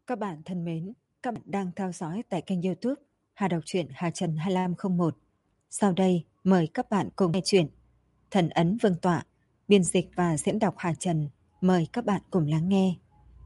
Các bạn thân mến, các bạn đang theo dõi tại kênh YouTube Hà Đọc truyện Hà Trần 2501. Sau đây, mời các bạn cùng nghe truyện Thần ấn Vương tọa, biên dịch và diễn đọc Hà Trần. Mời các bạn cùng lắng nghe.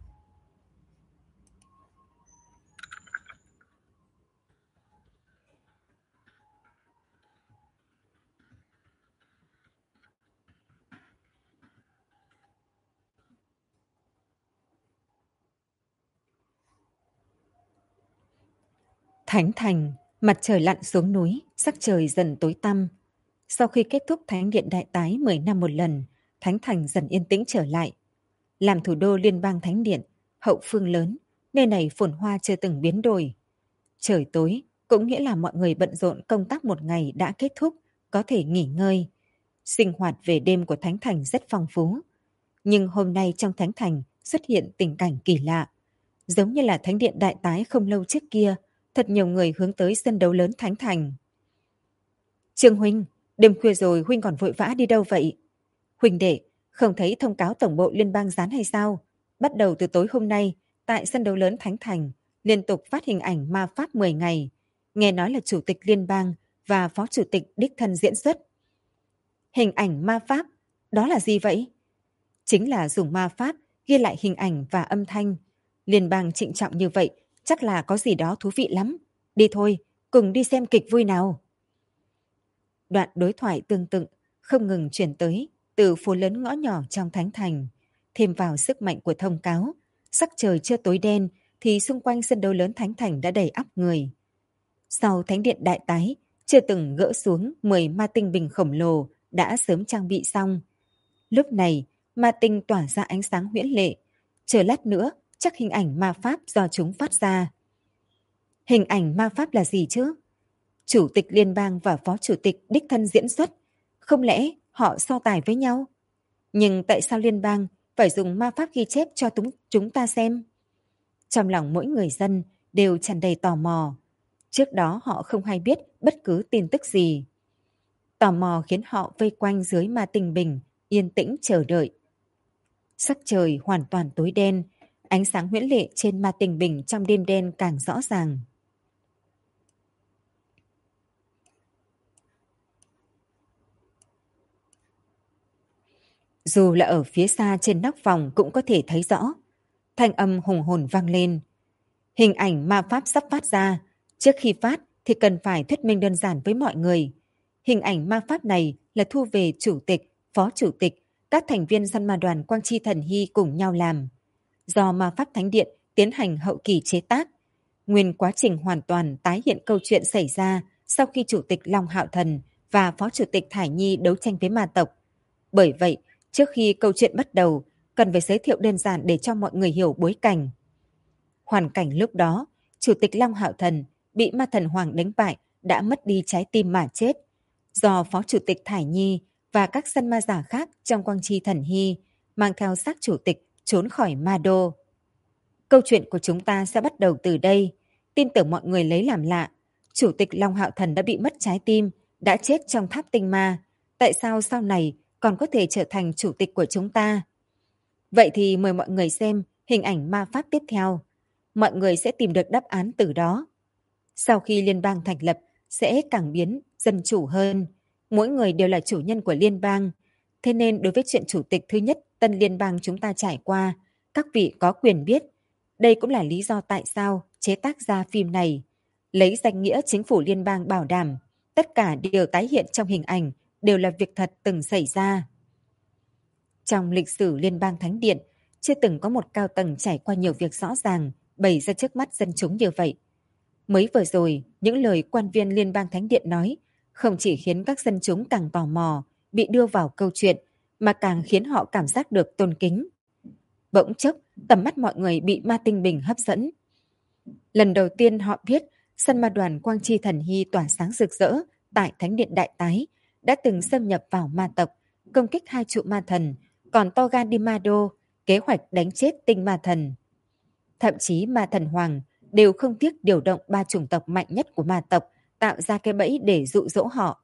Thánh Thành, mặt trời lặn xuống núi, sắc trời dần tối tăm. Sau khi kết thúc Thánh điện Đại Tái 10 năm một lần, Thánh Thành dần yên tĩnh trở lại. Làm thủ đô liên bang Thánh điện, hậu phương lớn, nơi này phồn hoa chưa từng biến đổi. Trời tối cũng nghĩa là mọi người bận rộn công tác một ngày đã kết thúc, có thể nghỉ ngơi. Sinh hoạt về đêm của Thánh Thành rất phong phú. Nhưng hôm nay trong Thánh Thành xuất hiện tình cảnh kỳ lạ. Giống như là Thánh điện Đại Tái không lâu trước kia, thật nhiều người hướng tới sân đấu lớn Thánh Thành. Trương Huynh, đêm khuya rồi Huynh còn vội vã đi đâu vậy? Huynh đệ, không thấy thông cáo tổng bộ liên bang dán hay sao? Bắt đầu từ tối hôm nay, tại sân đấu lớn Thánh Thành, liên tục phát hình ảnh ma pháp 10 ngày. Nghe nói là chủ tịch liên bang và phó chủ tịch đích thân diễn xuất. Hình ảnh ma pháp, đó là gì vậy? Chính là dùng ma pháp ghi lại hình ảnh và âm thanh. Liên bang trịnh trọng như vậy, chắc là có gì đó thú vị lắm. Đi thôi, cùng đi xem kịch vui nào. Đoạn đối thoại tương tự không ngừng chuyển tới từ phố lớn ngõ nhỏ trong Thánh Thành. Thêm vào sức mạnh của thông cáo, sắc trời chưa tối đen thì xung quanh sân đấu lớn Thánh Thành đã đầy ắp người. Sau Thánh điện Đại Tái, chưa từng gỡ xuống 10 ma tinh bình khổng lồ đã sớm trang bị xong. Lúc này, ma tinh tỏa ra ánh sáng huyễn lệ. Chờ lát nữa, chắc hình ảnh ma pháp do chúng phát ra. Hình ảnh ma pháp là gì chứ? Chủ tịch liên bang và phó chủ tịch đích thân diễn xuất. Không lẽ họ so tài với nhau? Nhưng tại sao liên bang phải dùng ma pháp ghi chép cho chúng ta xem? Trong lòng mỗi người dân đều tràn đầy tò mò. Trước đó họ không hay biết bất cứ tin tức gì. Tò mò khiến họ vây quanh dưới ma tinh bình, yên tĩnh chờ đợi. Sắc trời hoàn toàn tối đen, ánh sáng huyễn lệ trên ma tinh bình trong đêm đen càng rõ ràng. Dù là ở phía xa trên nóc phòng cũng có thể thấy rõ. Thanh âm hùng hồn vang lên. Hình ảnh ma pháp sắp phát ra. Trước khi phát thì cần phải thuyết minh đơn giản với mọi người. Hình ảnh ma pháp này là thu về chủ tịch, phó chủ tịch, các thành viên săn ma đoàn Quang Chi Thần Hy cùng nhau làm. Do ma pháp thánh điện tiến hành hậu kỳ chế tác. Nguyên quá trình hoàn toàn tái hiện câu chuyện xảy ra sau khi chủ tịch Long Hạo Thần và phó chủ tịch Thải Nhi đấu tranh với ma tộc. Bởi vậy, trước khi câu chuyện bắt đầu, cần phải giới thiệu đơn giản để cho mọi người hiểu bối cảnh. Hoàn cảnh lúc đó, Chủ tịch Long Hạo Thần bị ma thần Hoàng đánh bại đã mất đi trái tim mà chết. Do Phó Chủ tịch Thải Nhi và các săn ma giả khác trong Quang Chi Thần Hy mang theo xác chủ tịch trốn khỏi ma đô. Câu chuyện của chúng ta sẽ bắt đầu từ đây. Tin tưởng mọi người lấy làm lạ. Chủ tịch Long Hạo Thần đã bị mất trái tim, đã chết trong tháp tinh ma. Tại sao sau này còn có thể trở thành chủ tịch của chúng ta? Vậy thì mời mọi người xem hình ảnh ma pháp tiếp theo. Mọi người sẽ tìm được đáp án từ đó. Sau khi liên bang thành lập, sẽ càng biến dân chủ hơn. Mỗi người đều là chủ nhân của liên bang. Thế nên đối với chuyện chủ tịch thứ nhất tân liên bang chúng ta trải qua, các vị có quyền biết. Đây cũng là lý do tại sao chế tác ra phim này. Lấy danh nghĩa chính phủ liên bang bảo đảm, tất cả điều tái hiện trong hình ảnh đều là việc thật từng xảy ra. Trong lịch sử Liên bang Thánh Điện, chưa từng có một cao tầng trải qua nhiều việc rõ ràng, bày ra trước mắt dân chúng như vậy. Mới vừa rồi, những lời quan viên Liên bang Thánh Điện nói không chỉ khiến các dân chúng càng tò mò, bị đưa vào câu chuyện, mà càng khiến họ cảm giác được tôn kính. Bỗng chốc, tầm mắt mọi người bị ma tinh bình hấp dẫn. Lần đầu tiên họ biết săn ma đoàn Quang Chi Thần Hy tỏa sáng rực rỡ tại Thánh Điện Đại Tái đã từng xâm nhập vào ma tộc, công kích hai trụ ma thần, còn to gan đi ma đô, kế hoạch đánh chết tinh ma thần. Thậm chí ma thần Hoàng đều không tiếc điều động 3 chủng tộc mạnh nhất của ma tộc tạo ra cái bẫy để dụ dỗ họ.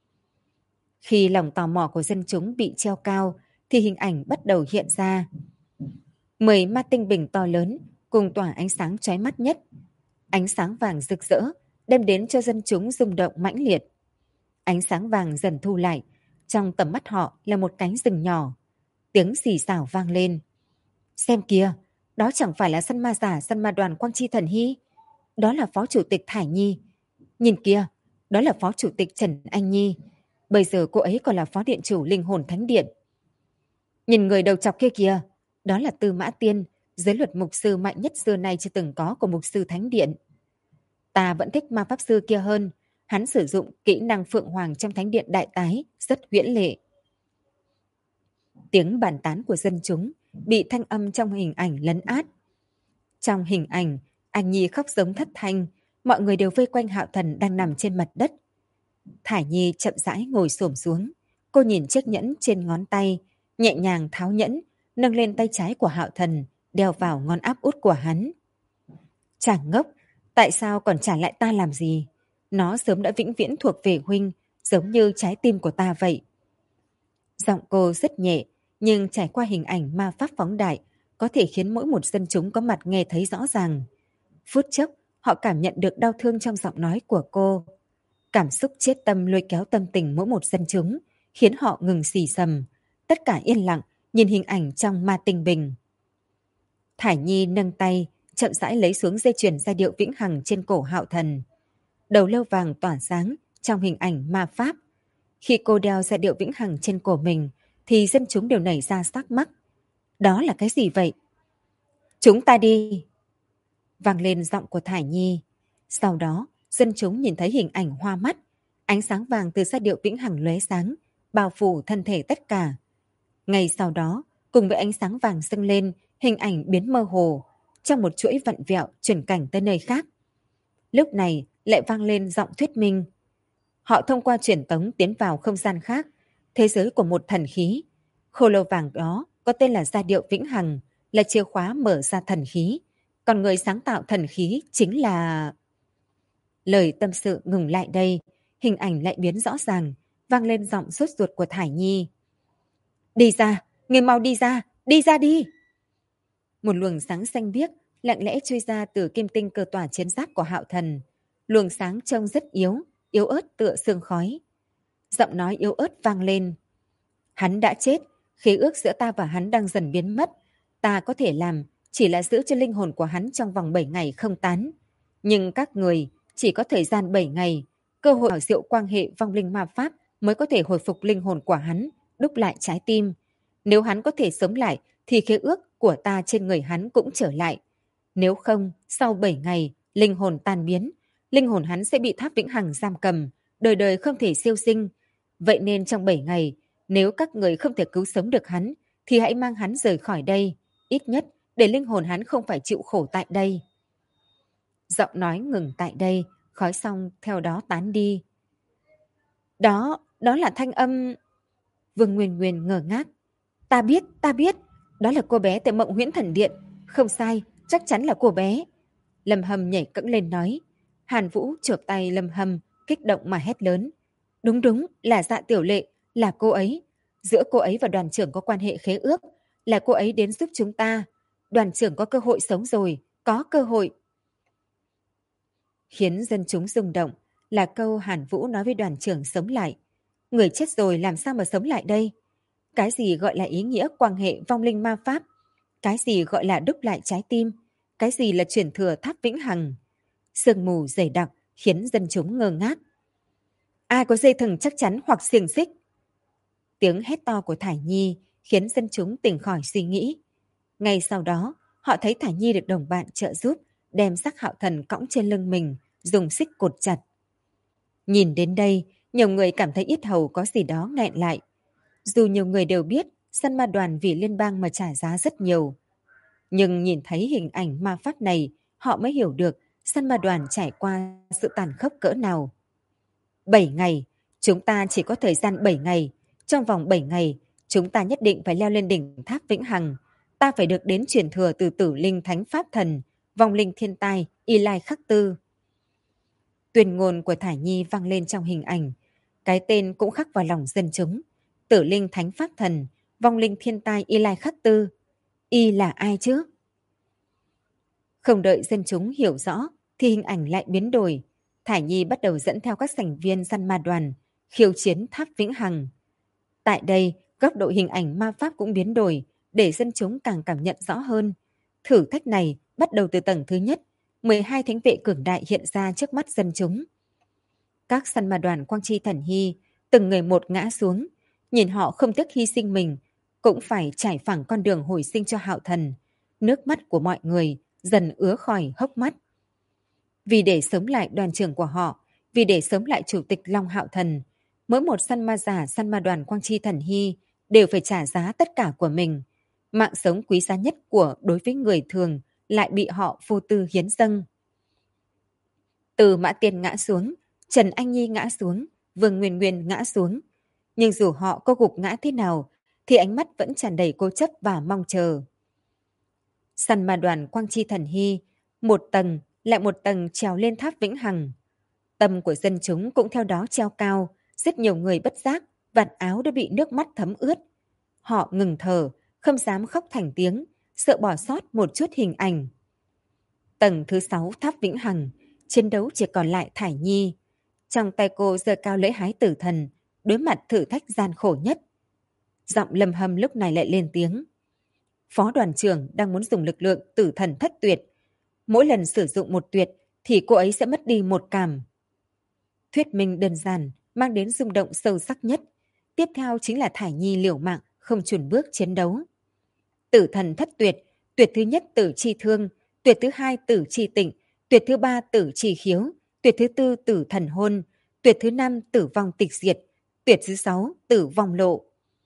Khi lòng tò mò của dân chúng bị treo cao thì hình ảnh bắt đầu hiện ra. 10 ma tinh bình to lớn cùng tỏa ánh sáng chói mắt nhất. Ánh sáng vàng rực rỡ, đem đến cho dân chúng rung động mãnh liệt. Ánh sáng vàng dần thu lại, trong tầm mắt họ là một cánh rừng nhỏ. Tiếng xì xào vang lên. Xem kìa, đó chẳng phải là săn ma giả săn ma đoàn Quang Chi Thần Hy. Đó là Phó Chủ tịch Thải Nhi. Nhìn kìa, đó là Phó Chủ tịch Trần Anh Nhi. Bây giờ cô ấy còn là Phó Điện chủ Linh Hồn Thánh Điện. Nhìn người đầu chọc kia kìa, đó là Tư Mã Tiên, giới luật mục sư mạnh nhất xưa nay chưa từng có của mục sư Thánh Điện. Ta vẫn thích ma pháp sư kia hơn. Hắn sử dụng kỹ năng Phượng Hoàng trong Thánh Điện Đại Tái, rất huyễn lệ. Tiếng bàn tán của dân chúng bị thanh âm trong hình ảnh lấn át. Trong hình ảnh, Anh Nhi khóc giống thất thanh, mọi người đều vây quanh Hạo Thần đang nằm trên mặt đất. Thải Nhi chậm rãi ngồi xổm xuống, cô nhìn chiếc nhẫn trên ngón tay, nhẹ nhàng tháo nhẫn, nâng lên tay trái của Hạo Thần, đeo vào ngón áp út của hắn. Chàng ngốc, tại sao còn trả lại ta làm gì? Nó sớm đã vĩnh viễn thuộc về huynh, giống như trái tim của ta vậy. Giọng cô rất nhẹ, nhưng trải qua hình ảnh ma pháp phóng đại, có thể khiến mỗi một dân chúng có mặt nghe thấy rõ ràng. Phút chốc, họ cảm nhận được đau thương trong giọng nói của cô. Cảm xúc chết tâm lôi kéo tâm tình mỗi một dân chúng, khiến họ ngừng xì xầm. Tất cả yên lặng, nhìn hình ảnh trong ma tinh bình. Thải Nhi nâng tay, chậm rãi lấy xuống dây chuyền giai điệu vĩnh hằng trên cổ Hạo Thần. Đầu lâu vàng tỏa sáng trong hình ảnh ma pháp. Khi cô đeo giai điệu vĩnh hằng trên cổ mình, thì dân chúng đều nảy ra sắc mắc. Đó là cái gì vậy? Chúng ta đi! Vang lên giọng của Thải Nhi. Sau đó, dân chúng nhìn thấy hình ảnh hoa mắt. Ánh sáng vàng từ giai điệu vĩnh hằng lóe sáng, bao phủ thân thể tất cả. Ngay sau đó, cùng với ánh sáng vàng dâng lên, hình ảnh biến mơ hồ, trong một chuỗi vặn vẹo chuyển cảnh tới nơi khác. Lúc này lại vang lên giọng thuyết minh. Họ thông qua truyền tống tiến vào không gian khác, thế giới của một thần khí. Khô lâu vàng đó có tên là giai điệu vĩnh hằng, là chìa khóa mở ra thần khí. Còn người sáng tạo thần khí chính là... Lời tâm sự ngừng lại đây, hình ảnh lại biến rõ ràng, vang lên giọng sốt ruột của Thải Nhi. Đi ra, người mau đi ra đi! Một luồng sáng xanh biếc lặng lẽ trôi ra từ kim tinh cơ tỏa chiến giáp của Hạo Thần. Luồng sáng trông rất yếu ớt tựa sương khói. Giọng nói yếu ớt vang lên. Hắn đã chết, khế ước giữa ta và hắn đang dần biến mất. Ta có thể làm chỉ là giữ cho linh hồn của hắn trong vòng 7 ngày không tán. Nhưng các người chỉ có thời gian 7 ngày, cơ hội hỏi diệu quan hệ vong linh ma pháp mới có thể hồi phục linh hồn của hắn, đúc lại trái tim. Nếu hắn có thể sống lại, thì khế ước của ta trên người hắn cũng trở lại. Nếu không, sau 7 ngày, linh hồn tan biến, linh hồn hắn sẽ bị tháp vĩnh hằng giam cầm, đời đời không thể siêu sinh. Vậy nên trong 7 ngày, nếu các người không thể cứu sống được hắn, thì hãy mang hắn rời khỏi đây, ít nhất để linh hồn hắn không phải chịu khổ tại đây. Giọng nói ngừng tại đây, khói xong theo đó tán đi. Đó là thanh âm... Vương Nguyên Nguyên ngơ ngác. Ta biết, đó là cô bé tại Mộng Huyễn Thần Điện. Không sai, chắc chắn là cô bé. Lâm Hâm nhảy cẫng lên nói. Hàn Vũ chộp tay Lâm Hâm, kích động mà hét lớn. Đúng, là Dạ Tiểu Lệ, là cô ấy. Giữa cô ấy và đoàn trưởng có quan hệ khế ước, là cô ấy đến giúp chúng ta. Đoàn trưởng có cơ hội sống rồi, có cơ hội. Khiến dân chúng rung động là câu Hàn Vũ nói với đoàn trưởng sống lại. Người chết rồi làm sao mà sống lại đây? Cái gì gọi là ý nghĩa quan hệ vong linh ma pháp? Cái gì gọi là đúc lại trái tim? Cái gì là chuyển thừa tháp vĩnh hằng? Sương mù dày đặc khiến dân chúng ngơ ngác. Ai có dây thừng chắc chắn hoặc xiềng xích? Tiếng hét to của Thải Nhi khiến dân chúng tỉnh khỏi suy nghĩ. Ngay sau đó, họ thấy Thải Nhi được đồng bạn trợ giúp, đem xác Hạo Thần cõng trên lưng mình, dùng xích cột chặt. Nhìn đến đây, nhiều người cảm thấy yết hầu có gì đó nghẹn lại. Dù nhiều người đều biết săn ma đoàn vì liên bang mà trả giá rất nhiều. Nhưng nhìn thấy hình ảnh ma pháp này, họ mới hiểu được săn ma đoàn trải qua sự tàn khốc cỡ nào. 7 ngày, chúng ta chỉ có thời gian 7 ngày. Trong vòng 7 ngày, chúng ta nhất định phải leo lên đỉnh tháp vĩnh hằng. Ta phải được đến truyền thừa từ tử linh thánh pháp thần, vong linh thiên tai, Y Lai Khắc Tư. Tuyên ngôn của Thải Nhi vang lên trong hình ảnh. Cái tên cũng khắc vào lòng dân chúng. Tử linh thánh pháp thần, vong linh thiên tai Y Lai Khắc Tư. Y là ai chứ? Không đợi dân chúng hiểu rõ thì hình ảnh lại biến đổi. Thải Nhi bắt đầu dẫn theo các thành viên săn ma đoàn, khiêu chiến tháp Vĩnh Hằng. Tại đây, góc độ hình ảnh ma pháp cũng biến đổi để dân chúng càng cảm nhận rõ hơn. Thử thách này bắt đầu từ tầng thứ nhất, 12 thánh vệ cường đại hiện ra trước mắt dân chúng. Các săn ma đoàn Quang Chi Thần Hy, từng người một ngã xuống, nhìn họ không tiếc hy sinh mình, cũng phải trải phẳng con đường hồi sinh cho Hạo Thần. Nước mắt của mọi người dần ứa khỏi hốc mắt. Vì để sống lại đoàn trưởng của họ, vì để sống lại chủ tịch Long Hạo Thần, mỗi một săn ma giả săn ma đoàn Quang Chi Thần Hy đều phải trả giá tất cả của mình. Mạng sống quý giá nhất của đối với người thường lại bị họ vô tư hiến dâng. Từ Mã Tiên ngã xuống, Trần Anh Nhi ngã xuống, Vương Nguyên Nguyên ngã xuống. Nhưng dù họ có gục ngã thế nào, thì ánh mắt vẫn tràn đầy cố chấp và mong chờ. Săn ma đoàn Quang Chi Thần Hy, một tầng lại một tầng trèo lên tháp Vĩnh Hằng. Tâm của dân chúng cũng theo đó treo cao, rất nhiều người bất giác, vạt áo đã bị nước mắt thấm ướt. Họ ngừng thở, không dám khóc thành tiếng, sợ bỏ sót một chút hình ảnh. Tầng thứ 6 tháp Vĩnh Hằng, chiến đấu chỉ còn lại Thải Nhi. Trong tay cô giơ cao lưỡi hái tử thần, đối mặt thử thách gian khổ nhất. Giọng Lâm Hâm lúc này lại lên tiếng. Phó đoàn trưởng đang muốn dùng lực lượng tử thần thất tuyệt. Mỗi lần sử dụng một tuyệt thì cô ấy sẽ mất đi một cảm. Thuyết minh đơn giản, mang đến rung động sâu sắc nhất. Tiếp theo chính là Thải Nhi liều mạng, không chùn bước chiến đấu. Tử thần thất tuyệt, tuyệt thứ nhất tử chi thương, tuyệt thứ hai tử chi tịnh, tuyệt thứ ba tử chi khiếu, tuyệt thứ tư tử thần hôn, tuyệt thứ năm tử vong tịch diệt, tuyệt thứ 6 tử vong lộ.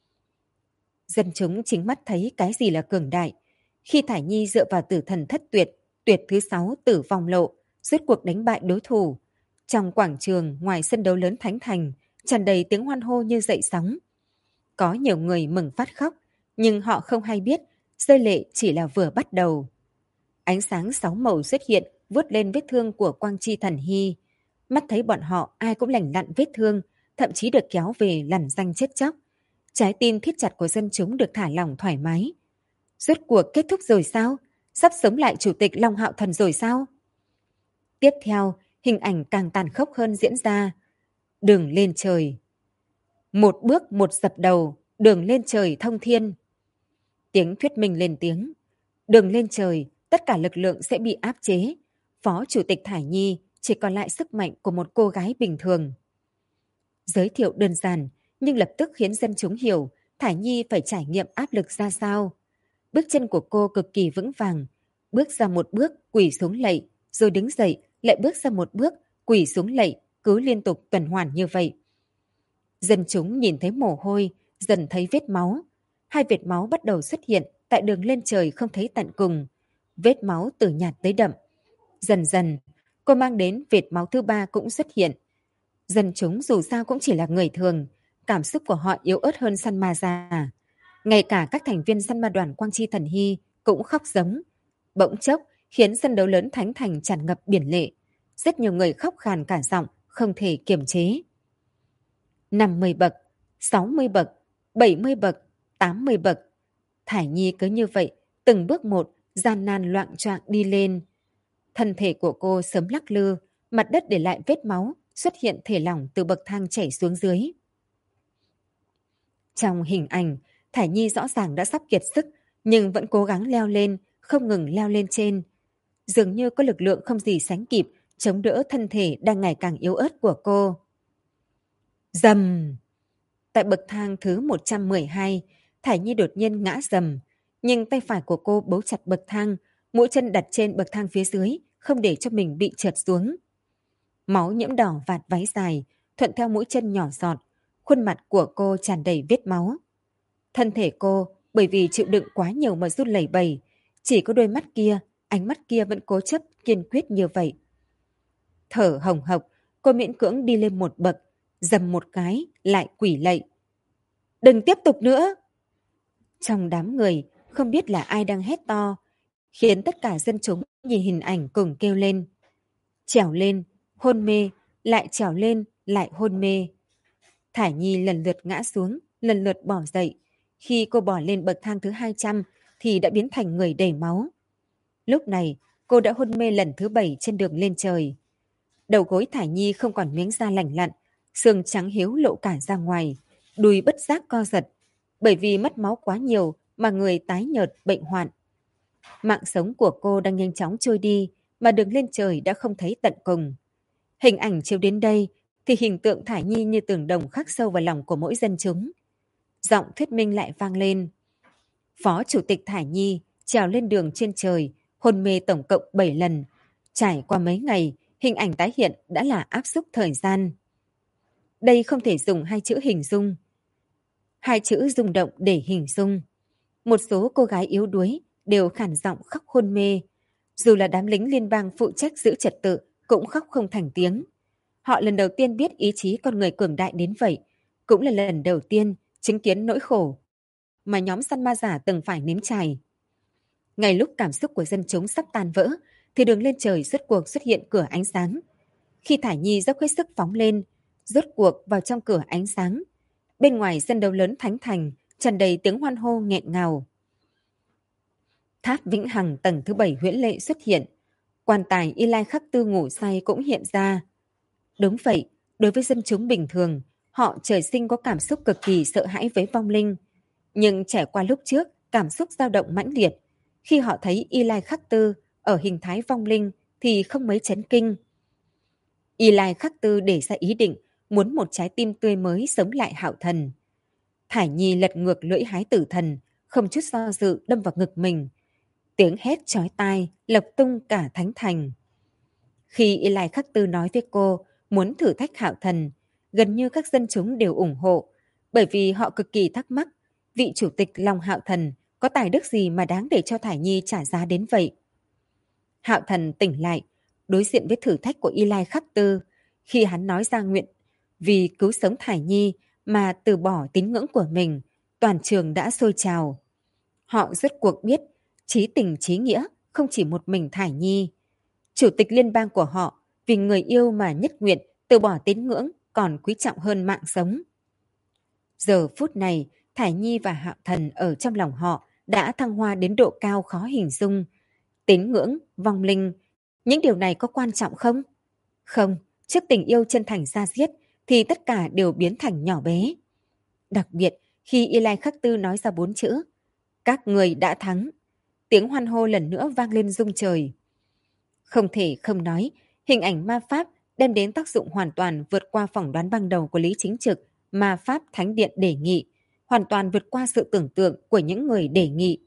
Dân chúng chính mắt thấy cái gì là cường đại. Khi Thải Nhi dựa vào tử thần thất tuyệt, tuyệt thứ 6 tử vong lộ, rốt cuộc đánh bại đối thủ. Trong quảng trường ngoài sân đấu lớn Thánh Thành, tràn đầy tiếng hoan hô như dậy sóng. Có nhiều người mừng phát khóc, nhưng họ không hay biết, rơi lệ chỉ là vừa bắt đầu. Ánh sáng 6 màu xuất hiện, vuốt lên vết thương của Quang Chi Thần Hy. Mắt thấy bọn họ ai cũng lành lặn vết thương, thậm chí được kéo về lằn ranh chết chóc. Trái tim thiết chặt của dân chúng được thả lỏng thoải mái. Rốt cuộc kết thúc rồi sao? Sắp sống lại chủ tịch Long Hạo Thần rồi sao? Tiếp theo, hình ảnh càng tàn khốc hơn diễn ra. Đường lên trời. Một bước một dập đầu, đường lên trời thông thiên. Tiếng thuyết minh lên tiếng. Đường lên trời, tất cả lực lượng sẽ bị áp chế. Phó Chủ tịch Thải Nhi chỉ còn lại sức mạnh của một cô gái bình thường. Giới thiệu đơn giản, nhưng lập tức khiến dân chúng hiểu Thải Nhi phải trải nghiệm áp lực ra sao. Bước chân của cô cực kỳ vững vàng. Bước ra một bước, quỳ xuống lạy, rồi đứng dậy, lại bước ra một bước, quỳ xuống lạy, cứ liên tục tuần hoàn như vậy. Dân chúng nhìn thấy mồ hôi, dần thấy vết máu. Hai vệt máu bắt đầu xuất hiện tại đường lên trời không thấy tận cùng. Vết máu từ nhạt tới đậm. Dần dần, cô mang đến vệt máu thứ 3 cũng xuất hiện. Dân chúng dù sao cũng chỉ là người thường, cảm xúc của họ yếu ớt hơn săn ma già. Ngay cả các thành viên săn ma đoàn Quang Chi Thần Hy cũng khóc giống. Bỗng chốc khiến sân đấu lớn Thánh Thành tràn ngập biển lệ. Rất nhiều người khóc khàn cả giọng, không thể kiềm chế. 50 bậc, 60 bậc, 70 bậc, 80 bậc. Thải Nhi cứ như vậy, từng bước một, gian nan loạng choạng đi lên. Thân thể của cô sớm lắc lư, mặt đất để lại vết máu, xuất hiện thể lỏng từ bậc thang chảy xuống dưới. Trong hình ảnh, Thải Nhi rõ ràng đã sắp kiệt sức, nhưng vẫn cố gắng leo lên, không ngừng leo lên trên. Dường như có lực lượng không gì sánh kịp, chống đỡ thân thể đang ngày càng yếu ớt của cô. Dầm! Tại bậc thang thứ 112, Thải Nhi đột nhiên ngã dầm, nhưng tay phải của cô bấu chặt bậc thang, mũi chân đặt trên bậc thang phía dưới, không để cho mình bị trượt xuống. Máu nhiễm đỏ vạt váy dài, thuận theo mũi chân nhỏ giọt, khuôn mặt của cô tràn đầy vết máu. Thân thể cô bởi vì chịu đựng quá nhiều mà run lẩy bẩy, chỉ có đôi mắt kia, ánh mắt kia vẫn cố chấp kiên quyết như vậy. Thở hồng hộc, cô miễn cưỡng đi lên một bậc, dầm một cái, lại quỳ lạy. Đừng tiếp tục nữa! Trong đám người, không biết là ai đang hét to, khiến tất cả dân chúng nhìn hình ảnh cùng kêu lên. Trèo lên, hôn mê, lại trèo lên, lại hôn mê. Thải Nhi lần lượt ngã xuống, lần lượt bỏ dậy. Khi cô bỏ lên bậc thang thứ 200 thì đã biến thành người đầy máu. Lúc này, cô đã hôn mê lần thứ 7 trên đường lên trời. Đầu gối Thải Nhi không còn miếng da lành lặn, xương trắng hiếu lộ cả ra ngoài, đùi bất giác co giật, bởi vì mất máu quá nhiều mà người tái nhợt bệnh hoạn. Mạng sống của cô đang nhanh chóng trôi đi, mà đường lên trời đã không thấy tận cùng. Hình ảnh chiếu đến đây thì hình tượng Thải Nhi như tường đồng khắc sâu vào lòng của mỗi dân chúng. Giọng thuyết minh lại vang lên. Phó Chủ tịch Thải Nhi trèo lên đường trên trời, hôn mê tổng cộng 7 lần. Trải qua mấy ngày, hình ảnh tái hiện đã là áp suất thời gian. Đây không thể dùng hai chữ hình dung. Hai chữ rung động để hình dung. Một số cô gái yếu đuối đều khản giọng khóc hôn mê. Dù là đám lính liên bang phụ trách giữ trật tự cũng khóc không thành tiếng. Họ lần đầu tiên biết ý chí con người cường đại đến vậy, cũng là lần đầu tiên chứng kiến nỗi khổ mà nhóm săn ma giả từng phải nếm trải. Ngay lúc cảm xúc của dân chúng sắp tan vỡ, thì đường lên trời rốt cuộc xuất hiện cửa ánh sáng. Khi Thải Nhi dốc hết sức phóng lên, rốt cuộc vào trong cửa ánh sáng, bên ngoài sân đấu lớn Thánh Thành tràn đầy tiếng hoan hô nghẹn ngào. Tháp Vĩnh Hằng tầng thứ 7 huyễn lệ xuất hiện, quan tài Y Lai Khắc Tư ngủ say cũng hiện ra. Đúng vậy, đối với dân chúng bình thường, họ trời sinh có cảm xúc cực kỳ sợ hãi với vong linh. Nhưng trải qua lúc trước, cảm xúc dao động mãnh liệt. Khi họ thấy Y Lai Khắc Tư ở hình thái vong linh thì không mấy chấn kinh. Y Lai Khắc Tư để ra ý định muốn một trái tim tươi mới sống lại Hạo Thần. Thải Nhi lật ngược lưỡi hái tử thần, không chút do dự đâm vào ngực mình. Tiếng hét chói tai lộc tung cả Thánh Thành. Khi Y Lai Khắc Tư nói với cô muốn thử thách Hạo Thần, gần như các dân chúng đều ủng hộ, bởi vì họ cực kỳ thắc mắc vị chủ tịch Long Hạo Thần có tài đức gì mà đáng để cho Thải Nhi trả giá đến vậy. Hạo Thần tỉnh lại, đối diện với thử thách của Y Lai Khắc Tư, khi hắn nói ra nguyện vì cứu sống Thải Nhi mà từ bỏ tín ngưỡng của mình, toàn trường đã sôi trào. Họ rốt cuộc biết chí tình chí nghĩa không chỉ một mình Thải Nhi. Chủ tịch liên bang của họ vì người yêu mà nhất nguyện từ bỏ tín ngưỡng còn quý trọng hơn mạng sống. Giờ phút này, Thải Nhi và Hạo Thần ở trong lòng họ đã thăng hoa đến độ cao khó hình dung. Tín ngưỡng, vong linh, những điều này có quan trọng không? Không, trước tình yêu chân thành ra diết thì tất cả đều biến thành nhỏ bé. Đặc biệt khi Y Lai Khắc Tư nói ra 4 chữ, các người đã thắng. Tiếng hoan hô lần nữa vang lên rung trời. Không thể không nói, hình ảnh ma pháp đem đến tác dụng hoàn toàn vượt qua phỏng đoán ban đầu của Lý Chính Trực, ma pháp Thánh Điện đề nghị, hoàn toàn vượt qua sự tưởng tượng của những người đề nghị.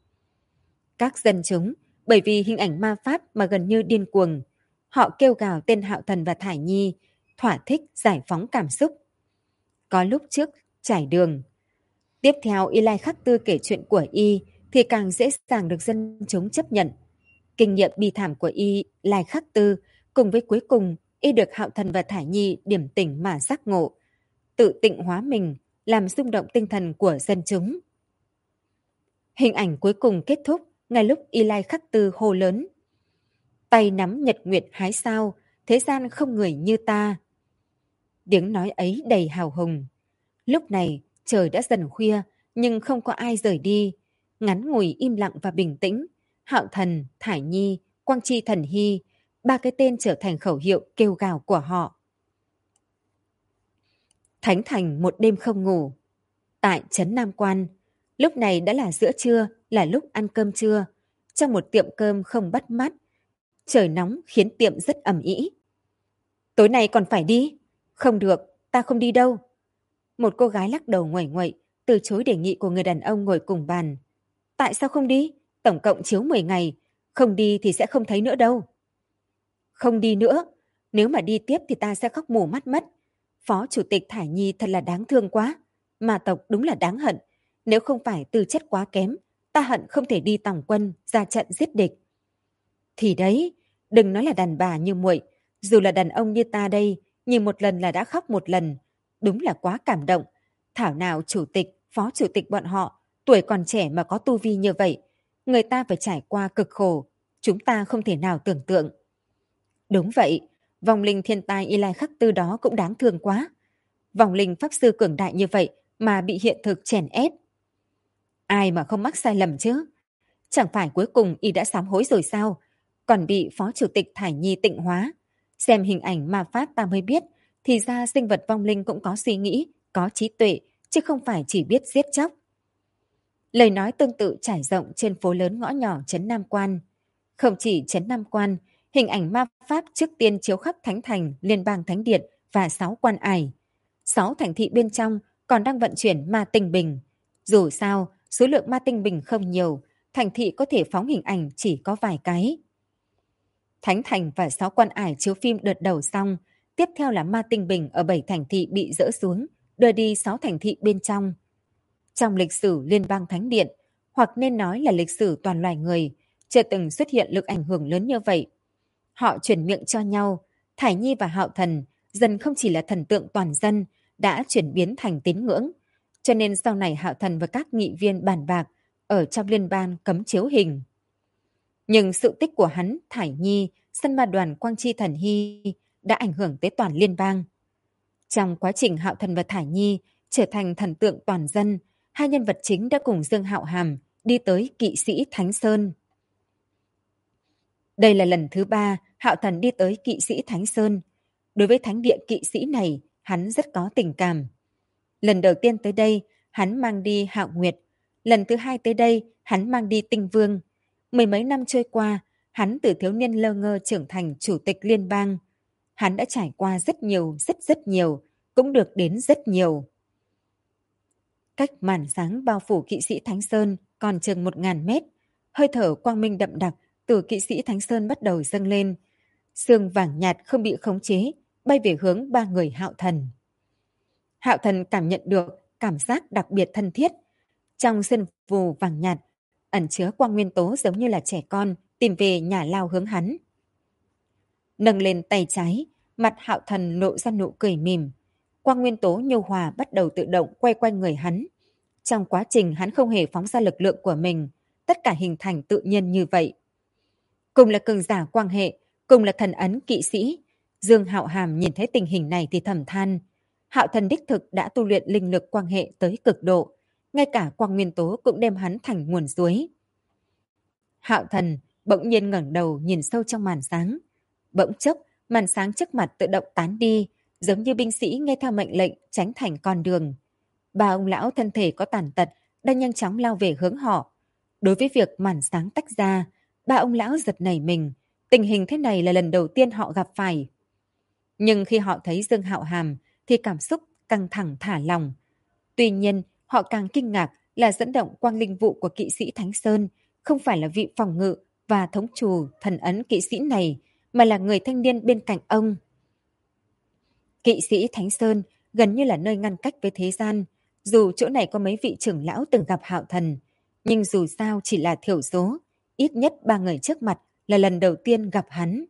Các dân chúng, bởi vì hình ảnh ma pháp mà gần như điên cuồng, họ kêu gào tên Hạo Thần và Thải Nhi, thỏa thích giải phóng cảm xúc. Có lúc trước trải đường. Tiếp theo Y Lai Khắc Tư kể chuyện của Y thì càng dễ dàng được dân chúng chấp nhận. Kinh nghiệm bi thảm của Y Lai Khắc Tư cùng với cuối cùng Y được Hạo Thần và Thải Nhi điểm tỉnh mà giác ngộ, tự tịnh hóa mình, làm rung động tinh thần của dân chúng. Hình ảnh cuối cùng kết thúc ngay lúc Y Lai Khắc Tư hô lớn. Tay nắm nhật nguyệt hái sao, thế gian không người như ta. Tiếng nói ấy đầy hào hùng. Lúc này trời đã dần khuya nhưng không có ai rời đi. Ngắn ngủi im lặng và bình tĩnh, Hạo Thần, Thải Nhi, Quang Chi Thần Hy, ba cái tên trở thành khẩu hiệu kêu gào của họ. Thánh Thành một đêm không ngủ. Tại trấn Nam Quan, lúc này đã là giữa trưa, là lúc ăn cơm trưa. Trong một tiệm cơm không bắt mắt, trời nóng khiến tiệm rất ầm ĩ. Tối nay còn phải đi? Không được, ta không đi đâu. Một cô gái lắc đầu nguẩy nguậy, từ chối đề nghị của người đàn ông ngồi cùng bàn. Tại sao không đi? Tổng cộng chiếu 10 ngày, không đi thì sẽ không thấy nữa đâu. Không đi nữa, nếu mà đi tiếp thì ta sẽ khóc mù mắt mất. Phó Chủ tịch Thải Nhi thật là đáng thương quá. Mà tộc đúng là đáng hận. Nếu không phải tư chất quá kém, ta hận không thể đi tòng quân, ra trận giết địch. Thì đấy, đừng nói là đàn bà như muội, dù là đàn ông như ta đây, nhìn một lần là đã khóc một lần. Đúng là quá cảm động. Thảo nào chủ tịch, phó chủ tịch bọn họ, tuổi còn trẻ mà có tu vi như vậy. Người ta phải trải qua cực khổ, chúng ta không thể nào tưởng tượng. Đúng vậy, vong linh thiên tai Y Lai Khắc Tư đó cũng đáng thương quá. Vong linh pháp sư cường đại như vậy mà bị hiện thực chèn ép. Ai mà không mắc sai lầm chứ? Chẳng phải cuối cùng Y đã sám hối rồi sao? còn bị Phó Chủ tịch Thải Nhi tịnh hóa. Xem hình ảnh ma pháp ta mới biết, thì ra sinh vật vong linh cũng có suy nghĩ, có trí tuệ, chứ không phải chỉ biết giết chóc. Lời nói tương tự trải rộng trên phố lớn ngõ nhỏ trấn Nam Quan. Không chỉ trấn Nam Quan, hình ảnh ma pháp trước tiên chiếu khắp Thánh Thành, Liên bang Thánh Điện và 6 quan ải. 6 thành thị bên trong còn đang vận chuyển ma tinh bình. Dù sao, số lượng ma tinh bình không nhiều, thành thị có thể phóng hình ảnh chỉ có vài cái. Thánh Thành và 6 quan ải chiếu phim đợt đầu xong, tiếp theo là ma tinh bình ở 7 thành thị bị dỡ xuống, đưa đi 6 thành thị bên trong. Trong lịch sử Liên bang Thánh Điện, hoặc nên nói là lịch sử toàn loài người, chưa từng xuất hiện lực ảnh hưởng lớn như vậy. Họ chuyển miệng cho nhau, Thải Nhi và Hạo Thần dần không chỉ là thần tượng toàn dân, đã chuyển biến thành tín ngưỡng. Cho nên sau này Hạo Thần và các nghị viên bàn bạc ở trong liên bang cấm chiếu hình. Nhưng sự tích của hắn, Thải Nhi, săn ma đoàn Quang Chi Thần Hy đã ảnh hưởng tới toàn liên bang. Trong quá trình Hạo Thần và Thải Nhi trở thành thần tượng toàn dân, hai nhân vật chính đã cùng Dương Hạo Hàm đi tới Kỵ sĩ Thánh Sơn. Đây là lần thứ 3 Hạo Thần đi tới Kỵ sĩ Thánh Sơn. Đối với thánh địa kỵ sĩ này, hắn rất có tình cảm. Lần đầu tiên tới đây, hắn mang đi Hạo Nguyệt. Lần thứ 2 tới đây, hắn mang đi Tinh Vương. Mười mấy năm trôi qua, hắn từ thiếu niên lơ ngơ trưởng thành chủ tịch liên bang. Hắn đã trải qua rất nhiều, cũng được đến rất nhiều. Cách màn sáng bao phủ Kỵ sĩ Thánh Sơn còn chừng 1000 mét. Hơi thở quang minh đậm đặc từ Kỵ sĩ Thánh Sơn bắt đầu dâng lên. Sương vàng nhạt không bị khống chế, bay về hướng 3 người Hạo Thần. Hạo Thần cảm nhận được cảm giác đặc biệt thân thiết. Trong sân vù vàng nhạt, ẩn chứa quang nguyên tố giống như là trẻ con tìm về nhà lao hướng hắn. Nâng lên tay trái, mặt Hạo Thần lộ ra nụ cười mỉm. Quang nguyên tố nhu hòa bắt đầu tự động quay quanh người hắn. Trong quá trình hắn không hề phóng ra lực lượng của mình, tất cả hình thành tự nhiên như vậy. Cùng là cường giả quang hệ, cùng là thần ấn kỵ sĩ. Dương Hạo Hàm nhìn thấy tình hình này thì thầm than. Hạo Thần đích thực đã tu luyện linh lực quang hệ tới cực độ. Ngay cả quang nguyên tố cũng đem hắn thành nguồn suối. Hạo Thần bỗng nhiên ngẩng đầu nhìn sâu trong màn sáng. Bỗng chốc, màn sáng trước mặt tự động tán đi, giống như binh sĩ nghe theo mệnh lệnh tránh thành con đường. 3 ông lão thân thể có tàn tật đang nhanh chóng lao về hướng họ. Đối với việc màn sáng tách ra, 3 ông lão giật nảy mình. Tình hình thế này là lần đầu tiên họ gặp phải. Nhưng khi họ thấy Dương Hạo Hàm thì cảm xúc căng thẳng thả lòng. Tuy nhiên, họ càng kinh ngạc là dẫn động quang linh vụ của kỵ sĩ Thánh Sơn không phải là vị phòng ngự và thống chủ thần ấn kỵ sĩ này, mà là người thanh niên bên cạnh ông. Kỵ sĩ Thánh Sơn gần như là nơi ngăn cách với thế gian. Dù chỗ này có mấy vị trưởng lão từng gặp Hạo Thần, nhưng dù sao chỉ là thiểu số, ít nhất 3 người trước mặt là lần đầu tiên gặp hắn.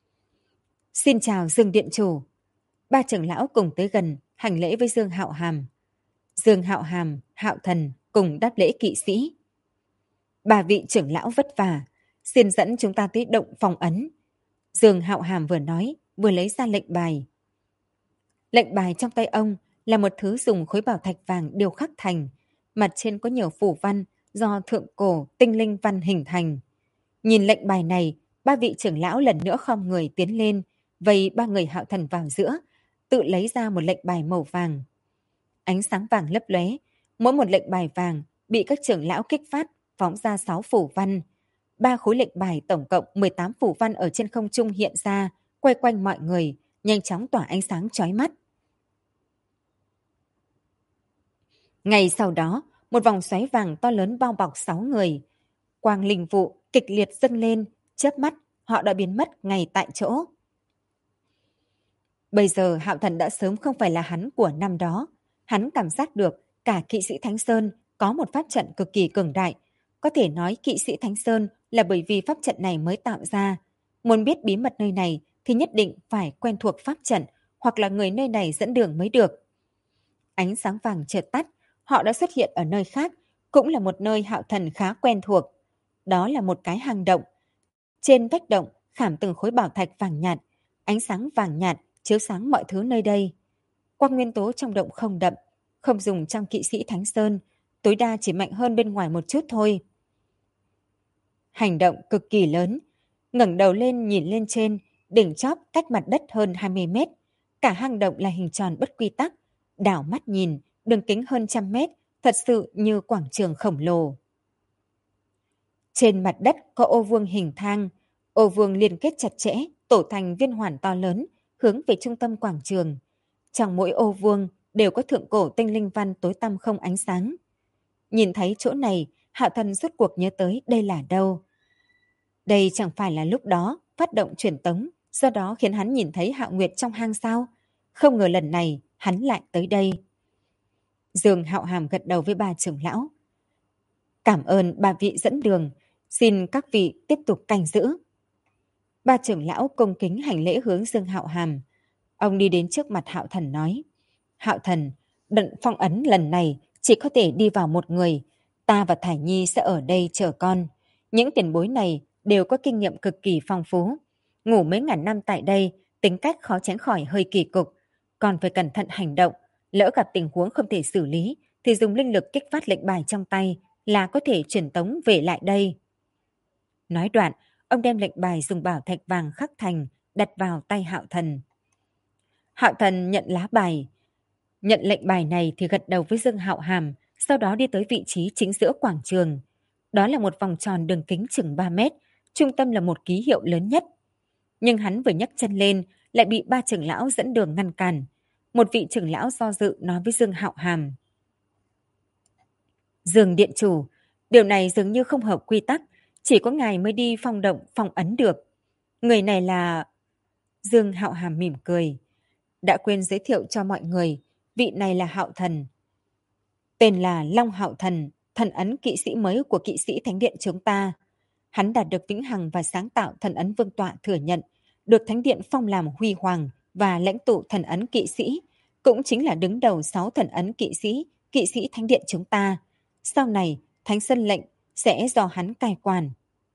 Xin chào Dương Điện Chủ. 3 trưởng lão cùng tới gần, hành lễ với Dương Hạo Hàm. Dương Hạo Hàm, Hạo Thần cùng đáp lễ kỵ sĩ. 3 vị trưởng lão vất vả, xin dẫn chúng ta tới động phòng ấn. Dương Hạo Hàm vừa nói, vừa lấy ra lệnh bài. Lệnh bài trong tay ông là một thứ dùng khối bảo thạch vàng điêu khắc thành, mặt trên có nhiều phù văn do thượng cổ tinh linh văn hình thành. Nhìn lệnh bài này, 3 vị trưởng lão lần nữa khom người tiến lên, vây 3 người Hạo Thần vào giữa, tự lấy ra một lệnh bài màu vàng. Ánh sáng vàng lấp lóe, mỗi một lệnh bài vàng bị các trưởng lão kích phát phóng ra 6 phù văn. 3 khối lệnh bài tổng cộng 18 phù văn ở trên không trung hiện ra, quay quanh mọi người, nhanh chóng tỏa ánh sáng chói mắt. Ngay sau đó, một vòng xoáy vàng to lớn bao bọc 6 người. Quang linh vụ kịch liệt dâng lên, chớp mắt họ đã biến mất ngay tại chỗ. Bây giờ Hạo Thần đã sớm không phải là hắn của năm đó. Hắn cảm giác được cả kỵ sĩ Thánh Sơn có một pháp trận cực kỳ cường đại. Có thể nói kỵ sĩ Thánh Sơn là bởi vì pháp trận này mới tạo ra. Muốn biết bí mật nơi này thì nhất định phải quen thuộc pháp trận hoặc là người nơi này dẫn đường mới được. Ánh sáng vàng chợt tắt, họ đã xuất hiện ở nơi khác, cũng là một nơi Hạo Thần khá quen thuộc. Đó là một cái hang động. Trên vách động khảm từng khối bảo thạch vàng nhạt, ánh sáng vàng nhạt chiếu sáng mọi thứ nơi đây. Quang nguyên tố trong động không đậm, không dùng trong kỵ sĩ Thánh Sơn, tối đa chỉ mạnh hơn bên ngoài một chút thôi. Hành động cực kỳ lớn, Ngẩng đầu lên nhìn lên trên, đỉnh chóp cách mặt đất hơn 20 mét. Cả hang động là hình tròn bất quy tắc. Đảo mắt nhìn, đường kính hơn 100 mét, thật sự như quảng trường khổng lồ. Trên mặt đất có ô vuông hình thang, ô vuông liên kết chặt chẽ, tổ thành viên hoàn to lớn, hướng về trung tâm quảng trường. Trong mỗi ô vuông đều có thượng cổ tinh linh văn tối tăm không ánh sáng. Nhìn thấy chỗ này, Hạo Thần rốt cuộc nhớ tới đây là đâu. Đây chẳng phải là lúc đó phát động truyền tống, do đó khiến hắn nhìn thấy Hạo Nguyệt trong hang sao. Không ngờ lần này hắn lại tới đây. Dương Hạo Hàm gật đầu với ba trưởng lão. Cảm ơn ba vị dẫn đường, xin các vị tiếp tục canh giữ. Ba trưởng lão cung kính hành lễ hướng Dương Hạo Hàm. Ông đi đến trước mặt Hạo Thần nói: Hạo Thần, đợt phong ấn lần này chỉ có thể đi vào một người. Ta và Thải Nhi sẽ ở đây chờ con. Những tiền bối này đều có kinh nghiệm cực kỳ phong phú. Ngủ mấy ngàn năm tại đây, tính cách khó tránh khỏi hơi kỳ cục. Còn phải cẩn thận hành động. Lỡ gặp tình huống không thể xử lý, thì dùng linh lực kích phát lệnh bài trong tay là có thể truyền tống về lại đây. Nói đoạn, ông đem lệnh bài dùng bảo thạch vàng khắc thành đặt vào tay Hạo Thần. Hạo Thần nhận lá bài. Nhận lệnh bài này thì gật đầu với Dương Hạo Hàm, sau đó đi tới vị trí chính giữa quảng trường. Đó là một vòng tròn đường kính chừng 3 mét, trung tâm là một ký hiệu lớn nhất. Nhưng hắn vừa nhấc chân lên, lại bị ba trưởng lão dẫn đường ngăn cản. Một vị trưởng lão do dự nói với Dương Hạo Hàm. Dương điện chủ, điều này dường như không hợp quy tắc, chỉ có ngài mới đi phong động, phong ấn được. Người này là... Dương Hạo Hàm mỉm cười. Đã quên giới thiệu cho mọi người, vị này là Hạo Thần. Tên là Long Hạo Thần, thần ấn kỵ sĩ mới của kỵ sĩ Thánh Điện chúng ta. Hắn đạt được vĩnh hằng và sáng tạo thần ấn vương tọa thừa nhận, được Thánh Điện phong làm huy hoàng và lãnh tụ thần ấn kỵ sĩ, cũng chính là đứng đầu 6 thần ấn kỵ sĩ Thánh Điện chúng ta. Sau này, Thánh Sơn lệnh sẽ do hắn cai quản.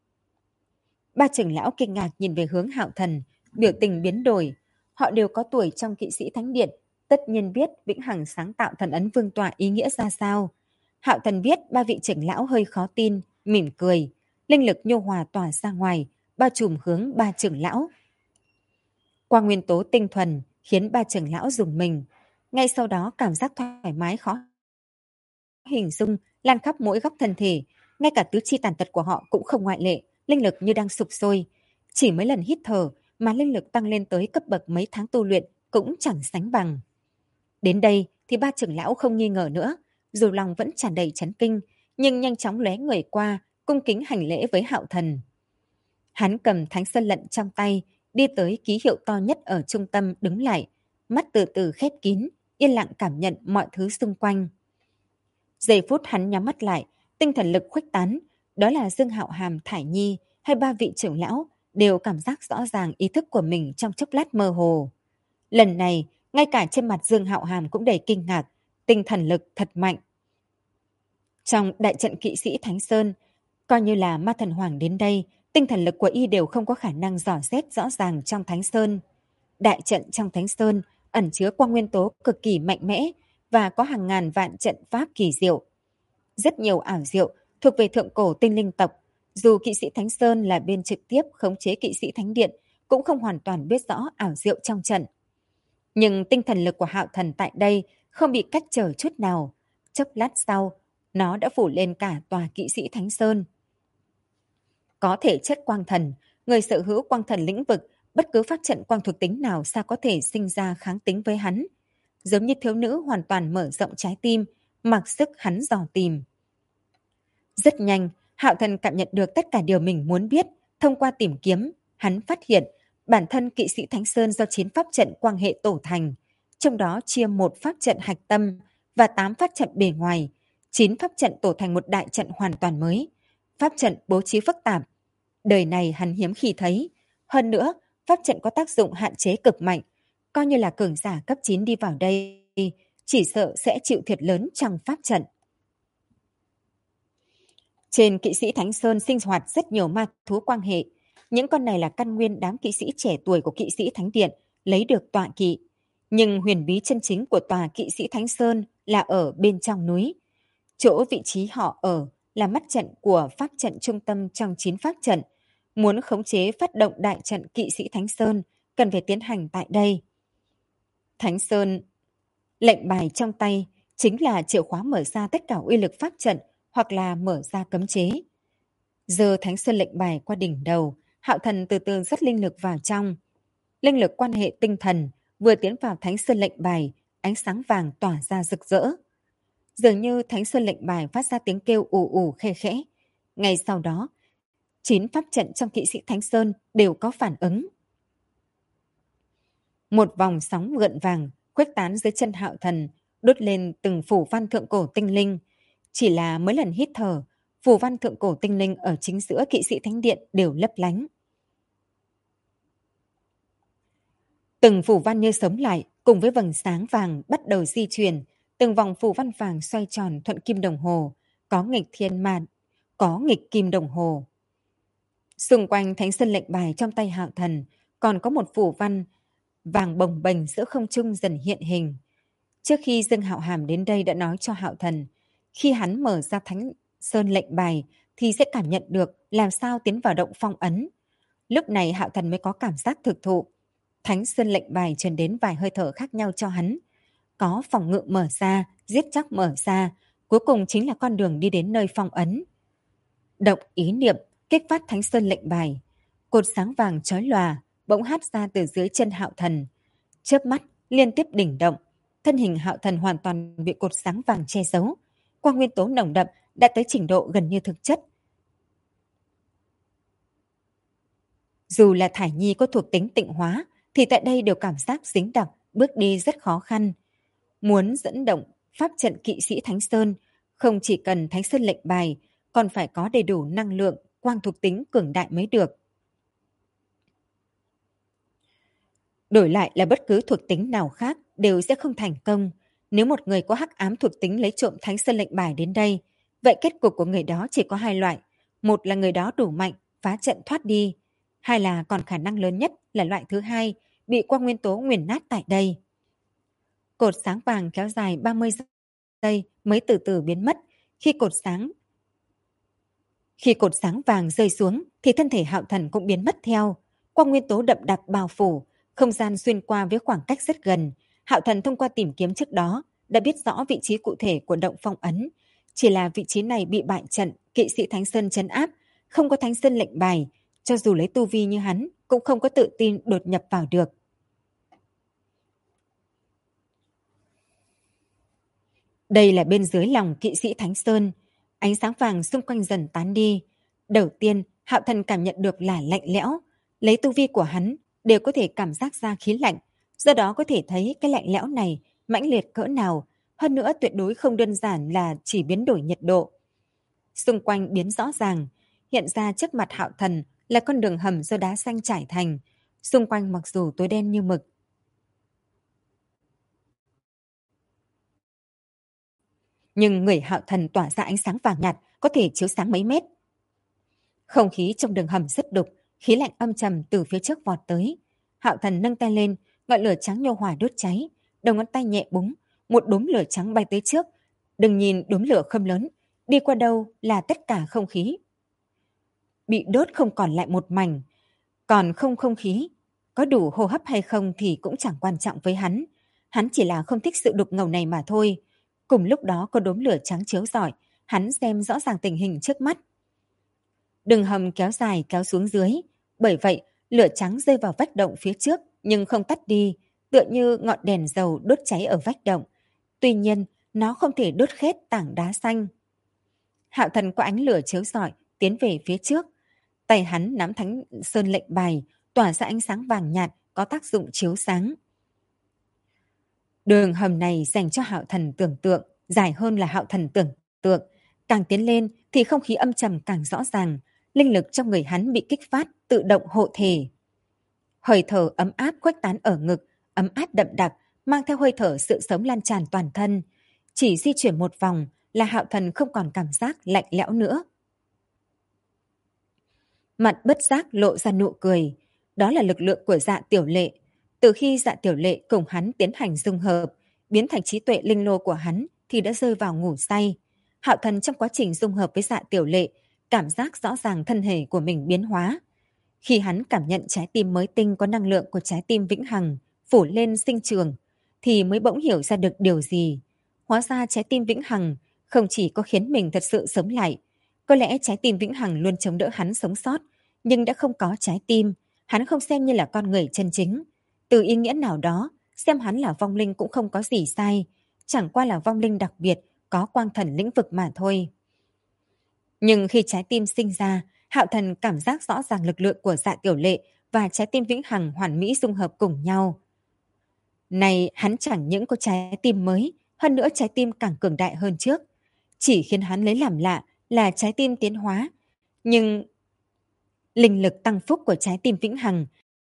Ba trưởng lão kinh ngạc nhìn về hướng Hạo Thần, biểu tình biến đổi. Họ đều có tuổi trong kỵ sĩ Thánh Điện, tất nhiên biết vĩnh hằng sáng tạo thần ấn vương tọa ý nghĩa ra sao. Hạo Thần biết ba vị trưởng lão hơi khó tin, mỉm cười. Linh lực nhu hòa tỏa ra ngoài, bao trùm hướng ba trưởng lão. Qua nguyên tố tinh thuần khiến ba trưởng lão rùng mình. Ngay sau đó cảm giác thoải mái khó hình dung lan khắp mỗi góc thân thể, ngay cả tứ chi tàn tật của họ cũng không ngoại lệ, linh lực như đang sục sôi. Chỉ mấy lần hít thở mà linh lực tăng lên tới cấp bậc mấy tháng tu luyện cũng chẳng sánh bằng. Đến đây thì ba trưởng lão không nghi ngờ nữa, dù lòng vẫn tràn đầy chấn kinh, nhưng nhanh chóng lóe người qua, cung kính hành lễ với Hạo Thần. Hắn cầm Thánh Sơn lệnh trong tay, đi tới ký hiệu to nhất ở trung tâm đứng lại, mắt từ từ khép kín, yên lặng cảm nhận mọi thứ xung quanh. Giây phút hắn nhắm mắt lại, tinh thần lực khuếch tán, đó là Dương Hạo Hàm, Thải Nhi hay ba vị trưởng lão đều cảm giác rõ ràng ý thức của mình trong chốc lát mơ hồ. Lần này, ngay cả trên mặt Dương Hạo Hàm cũng đầy kinh ngạc, tinh thần lực thật mạnh. Trong đại trận kỵ sĩ Thánh Sơn, coi như là ma thần hoàng đến đây, tinh thần lực của y đều không có khả năng dò xét rõ ràng trong Thánh Sơn. Đại trận trong Thánh Sơn ẩn chứa quang nguyên tố cực kỳ mạnh mẽ và có hàng ngàn vạn trận pháp kỳ diệu. Rất nhiều ảo diệu thuộc về thượng cổ tinh linh tộc, dù kỵ sĩ Thánh Sơn là bên trực tiếp khống chế kỵ sĩ Thánh Điện, cũng không hoàn toàn biết rõ ảo diệu trong trận. Nhưng tinh thần lực của Hạo Thần tại đây không bị cách trở chút nào. Chốc lát sau, nó đã phủ lên cả tòa kỵ sĩ Thánh Sơn. Có thể chất quang thần, người sở hữu quang thần lĩnh vực, bất cứ pháp trận quang thuộc tính nào sao có thể sinh ra kháng tính với hắn. Giống như thiếu nữ hoàn toàn mở rộng trái tim, mặc sức hắn dò tìm. Rất nhanh, Hạo Thần cảm nhận được tất cả điều mình muốn biết. Thông qua tìm kiếm, hắn phát hiện bản thân kỵ sĩ Thánh Sơn do 9 pháp trận quang hệ tổ thành, trong đó chia một pháp trận hạch tâm và 8 pháp trận bề ngoài. 9 pháp trận tổ thành một đại trận hoàn toàn mới. Pháp trận bố trí phức tạp. Đời này hắn hiếm khi thấy. Hơn nữa, pháp trận có tác dụng hạn chế cực mạnh. Coi như là cường giả cấp 9 đi vào đây, chỉ sợ sẽ chịu thiệt lớn trong pháp trận. Trên kỵ sĩ Thánh Sơn sinh hoạt rất nhiều ma thú quang hệ. Những con này là căn nguyên đám kỵ sĩ trẻ tuổi của kỵ sĩ Thánh Điện lấy được tọa kỵ. Nhưng huyền bí chân chính của tòa kỵ sĩ Thánh Sơn là ở bên trong núi. Chỗ vị trí họ ở là mắt trận của pháp trận trung tâm trong 9 pháp trận. Muốn khống chế phát động đại trận kỵ sĩ Thánh Sơn, cần phải tiến hành tại đây. Thánh Sơn, lệnh bài trong tay chính là chìa khóa mở ra tất cả uy lực pháp trận hoặc là mở ra cấm chế. Giơ Thánh Sơn lệnh bài qua đỉnh đầu, Hạo Thần từ từ dắt linh lực vào trong. Linh lực quan hệ tinh thần vừa tiến vào Thánh Sơn lệnh bài, ánh sáng vàng tỏa ra rực rỡ. Dường như Thánh Sơn lệnh bài phát ra tiếng kêu ù ù khe khẽ. Ngay sau đó, 9 pháp trận trong kỵ sĩ Thánh Sơn đều có phản ứng. Một vòng sóng gợn vàng khuếch tán dưới chân Hạo Thần, đốt lên từng phù văn thượng cổ tinh linh. Chỉ là mấy lần hít thở, phù văn thượng cổ tinh linh ở chính giữa kỵ sĩ thánh điện đều lấp lánh. Từng phù văn như sống lại, cùng với vầng sáng vàng bắt đầu di chuyển, từng vòng phù văn vàng xoay tròn thuận kim đồng hồ, có nghịch thiên mà, có nghịch kim đồng hồ. Xung quanh Thánh Sơn lệnh bài trong tay Hạo Thần, còn có một phù văn vàng bồng bềnh giữa không trung dần hiện hình. Trước khi Dương Hạo Hàm đến đây đã nói cho Hạo Thần, khi hắn mở ra Thánh Sơn lệnh bài thì sẽ cảm nhận được làm sao tiến vào động phong ấn. Lúc này Hạo Thần mới có cảm giác thực thụ. Thánh Sơn lệnh bài truyền đến vài hơi thở khác nhau cho hắn. Có phòng ngự mở ra, giết chóc mở ra, cuối cùng chính là con đường đi đến nơi phong ấn. Động ý niệm, kích phát Thánh Sơn lệnh bài. Cột sáng vàng chói lòa, bỗng hát ra từ dưới chân Hạo Thần. Chớp mắt, liên tiếp đỉnh động. Thân hình Hạo Thần hoàn toàn bị cột sáng vàng che giấu. Quang nguyên tố nồng đậm đã tới trình độ gần như thực chất. Dù là Thải Nhi có thuộc tính tịnh hóa, thì tại đây đều cảm giác dính đặc, bước đi rất khó khăn. Muốn dẫn động pháp trận kỵ sĩ Thánh Sơn, không chỉ cần Thánh Sơn lệnh bài, còn phải có đầy đủ năng lượng, quang thuộc tính cường đại mới được. Đổi lại là bất cứ thuộc tính nào khác đều sẽ không thành công. Nếu một người có hắc ám thuộc tính lấy trộm Thánh Sơn lệnh bài đến đây, vậy kết cục của người đó chỉ có hai loại. Một là người đó đủ mạnh, phá trận thoát đi. Hai là còn khả năng lớn nhất là loại thứ hai, bị quang nguyên tố nghiền nát tại đây. Cột sáng vàng kéo dài 30 giây mới từ từ biến mất. Khi cột sáng vàng rơi xuống thì thân thể Hạo Thần cũng biến mất theo. Quang nguyên tố đậm đặc bao phủ, không gian xuyên qua với khoảng cách rất gần. Hạo Thần thông qua tìm kiếm trước đó đã biết rõ vị trí cụ thể của động phong ấn. Chỉ là vị trí này bị bại trận, kỵ sĩ Thánh Sơn trấn áp, không có Thánh Sơn lệnh bài. Cho dù lấy tu vi như hắn, cũng không có tự tin đột nhập vào được. Đây là bên dưới lòng kỵ sĩ Thánh Sơn. Ánh sáng vàng xung quanh dần tán đi. Đầu tiên, Hạo Thần cảm nhận được là lạnh lẽo. Lấy tu vi của hắn, đều có thể cảm giác ra khí lạnh. Do đó có thể thấy cái lạnh lẽo này mãnh liệt cỡ nào. Hơn nữa tuyệt đối không đơn giản là chỉ biến đổi nhiệt độ. Xung quanh biến rõ ràng. Hiện ra trước mặt Hạo Thần là con đường hầm do đá xanh trải thành. Xung quanh mặc dù tối đen như mực, nhưng người Hạo Thần tỏa ra ánh sáng vàng nhạt, có thể chiếu sáng mấy mét. Không khí trong đường hầm rất đục, khí lạnh âm trầm từ phía trước vọt tới. Hạo Thần nâng tay lên, ngọn lửa trắng nhô hỏa đốt cháy, đầu ngón tay nhẹ búng, một đốm lửa trắng bay tới trước. Đừng nhìn đốm lửa không lớn, đi qua đâu là tất cả không khí bị đốt không còn lại một mảnh. Còn không khí, có đủ hô hấp hay không thì cũng chẳng quan trọng với hắn. Hắn chỉ là không thích sự đục ngầu này mà thôi. Cùng lúc đó có đốm lửa trắng chiếu rọi, hắn xem rõ ràng tình hình trước mắt. Đường hầm kéo dài kéo xuống dưới, bởi vậy lửa trắng rơi vào vách động phía trước nhưng không tắt đi, tựa như ngọn đèn dầu đốt cháy ở vách động. Tuy nhiên, nó không thể đốt hết tảng đá xanh. Hạo Thần có ánh lửa chiếu rọi, tiến về phía trước. Tay hắn nắm Thánh Sơn lệnh bài, tỏa ra ánh sáng vàng nhạt có tác dụng chiếu sáng. Đường hầm này dành cho Hạo Thần tưởng tượng, dài hơn là Hạo Thần tưởng tượng. Càng tiến lên thì không khí âm trầm càng rõ ràng, linh lực trong người hắn bị kích phát, tự động hộ thể. Hơi thở ấm áp khuếch tán ở ngực, ấm áp đậm đặc, mang theo hơi thở sự sống lan tràn toàn thân. Chỉ di chuyển một vòng là Hạo Thần không còn cảm giác lạnh lẽo nữa. Mặt bất giác lộ ra nụ cười, đó là lực lượng của Dạ Tiểu Lệ. Từ khi Dạ Tiểu Lệ cùng hắn tiến hành dung hợp, biến thành trí tuệ linh lô của hắn thì đã rơi vào ngủ say. Hạo Thần trong quá trình dung hợp với Dạ Tiểu Lệ, cảm giác rõ ràng thân thể của mình biến hóa. Khi hắn cảm nhận trái tim mới tinh có năng lượng của trái tim vĩnh hằng phủ lên sinh trường, thì mới bỗng hiểu ra được điều gì. Hóa ra trái tim vĩnh hằng không chỉ có khiến mình thật sự sống lại. Có lẽ trái tim vĩnh hằng luôn chống đỡ hắn sống sót, nhưng đã không có trái tim, hắn không xem như là con người chân chính. Từ ý nghĩa nào đó, xem hắn là vong linh cũng không có gì sai, chẳng qua là vong linh đặc biệt, có quang thần lĩnh vực mà thôi. Nhưng khi trái tim sinh ra, Hạo Thần cảm giác rõ ràng lực lượng của Dạ Tiểu Lệ và trái tim vĩnh hằng hoàn mỹ dung hợp cùng nhau. Này hắn chẳng những có trái tim mới, hơn nữa trái tim càng cường đại hơn trước. Chỉ khiến hắn lấy làm lạ là trái tim tiến hóa, nhưng linh lực tăng phúc của trái tim vĩnh hằng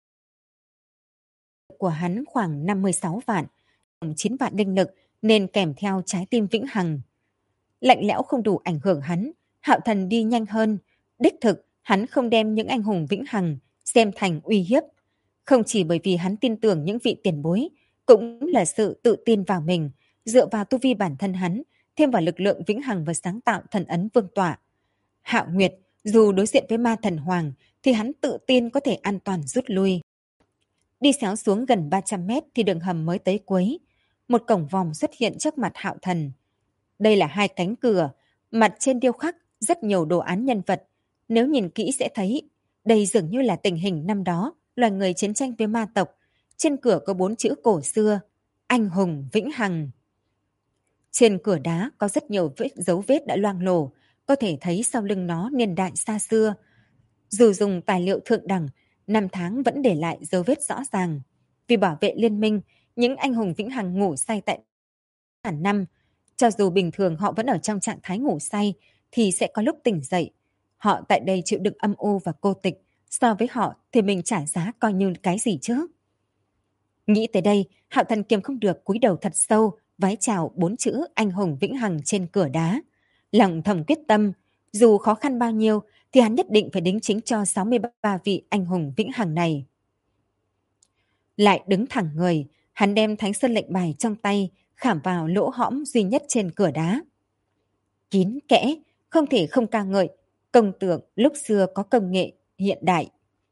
của hắn khoảng 56 vạn, tổng 9 vạn linh lực nên kèm theo trái tim vĩnh hằng. Lạnh lẽo không đủ ảnh hưởng hắn, Hạo Thần đi nhanh hơn. Đích thực, hắn không đem những anh hùng vĩnh hằng xem thành uy hiếp. Không chỉ bởi vì hắn tin tưởng những vị tiền bối, cũng là sự tự tin vào mình, dựa vào tu vi bản thân hắn, thêm vào lực lượng vĩnh hằng và sáng tạo thần ấn vương tọa. Hạo Nguyệt, dù đối diện với ma thần hoàng, thì hắn tự tin có thể an toàn rút lui. Đi xéo xuống gần 300 mét thì đường hầm mới tới cuối. Một cổng vòm xuất hiện trước mặt Hạo Thần. Đây là hai cánh cửa, mặt trên điêu khắc rất nhiều đồ án nhân vật. Nếu nhìn kỹ sẽ thấy, đây dường như là tình hình năm đó, loài người chiến tranh với ma tộc. Trên cửa có 4 chữ cổ xưa, anh hùng vĩnh hằng. Trên cửa đá có rất nhiều dấu vết đã loang lổ, có thể thấy sau lưng nó niên đại xa xưa. Dù dùng tài liệu thượng đẳng, năm tháng vẫn để lại dấu vết rõ ràng. Vì bảo vệ liên minh, những anh hùng vĩnh hằng ngủ say tại ngàn năm. Cho dù bình thường họ vẫn ở trong trạng thái ngủ say, thì sẽ có lúc tỉnh dậy. Họ tại đây chịu đựng âm u và cô tịch. So với họ thì mình trả giá coi như cái gì chứ? Nghĩ tới đây, Hạo Thần kiềm không được cúi đầu thật sâu, vái chào 4 chữ anh hùng vĩnh hằng trên cửa đá. Lòng thầm quyết tâm, dù khó khăn bao nhiêu, thì hắn nhất định phải đính chính cho 63 vị anh hùng vĩnh hằng này. Lại đứng thẳng người, hắn đem Thánh Sơn lệnh bài trong tay, khảm vào lỗ hõm duy nhất trên cửa đá. Kín kẽ, không thể không ca ngợi, công tượng lúc xưa có công nghệ hiện đại.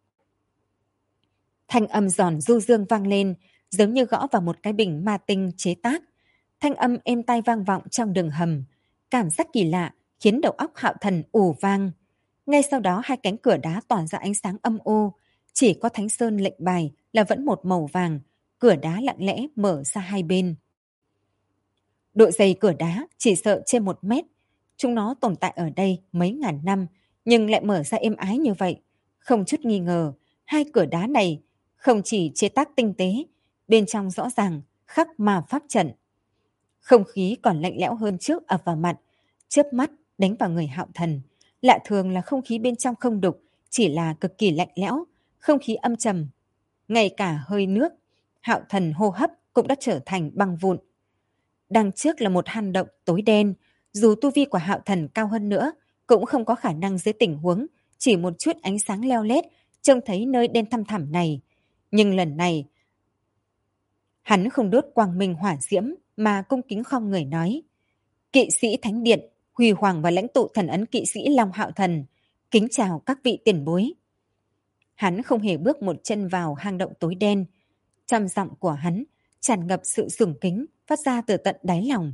Thanh âm giòn du dương vang lên, giống như gõ vào một cái bình ma tinh chế tác. Thanh âm êm tai vang vọng trong đường hầm, cảm giác kỳ lạ khiến đầu óc Hạo Thần ù vang. Ngay sau đó hai cánh cửa đá tỏa ra ánh sáng âm u, chỉ có Thánh Sơn lệnh bài là vẫn một màu vàng, cửa đá lặng lẽ mở ra hai bên. Độ dày cửa đá chỉ sợ trên 1 mét, chúng nó tồn tại ở đây mấy ngàn năm, nhưng lại mở ra êm ái như vậy. Không chút nghi ngờ, hai cửa đá này không chỉ chế tác tinh tế, bên trong rõ ràng khắc ma pháp trận. Không khí còn lạnh lẽo hơn trước ập vào mặt, chớp mắt đánh vào người Hạo Thần. Lạ thường là không khí bên trong không đục, chỉ là cực kỳ lạnh lẽo, không khí âm trầm. Ngay cả hơi nước, Hạo Thần hô hấp cũng đã trở thành băng vụn. Đằng trước là một hang động tối đen, dù tu vi của Hạo Thần cao hơn nữa, cũng không có khả năng dưới tình huống chỉ một chút ánh sáng leo lét trông thấy nơi đen thăm thẳm này. Nhưng lần này, hắn không đốt quang minh hỏa diễm mà cung kính khom người nói: Kỵ sĩ Thánh Điện, Huy Hoàng và lãnh tụ thần ấn kỵ sĩ Long Hạo Thần, kính chào các vị tiền bối. Hắn không hề bước một chân vào hang động tối đen. Trong giọng của hắn tràn ngập sự sùng kính phát ra từ tận đáy lòng.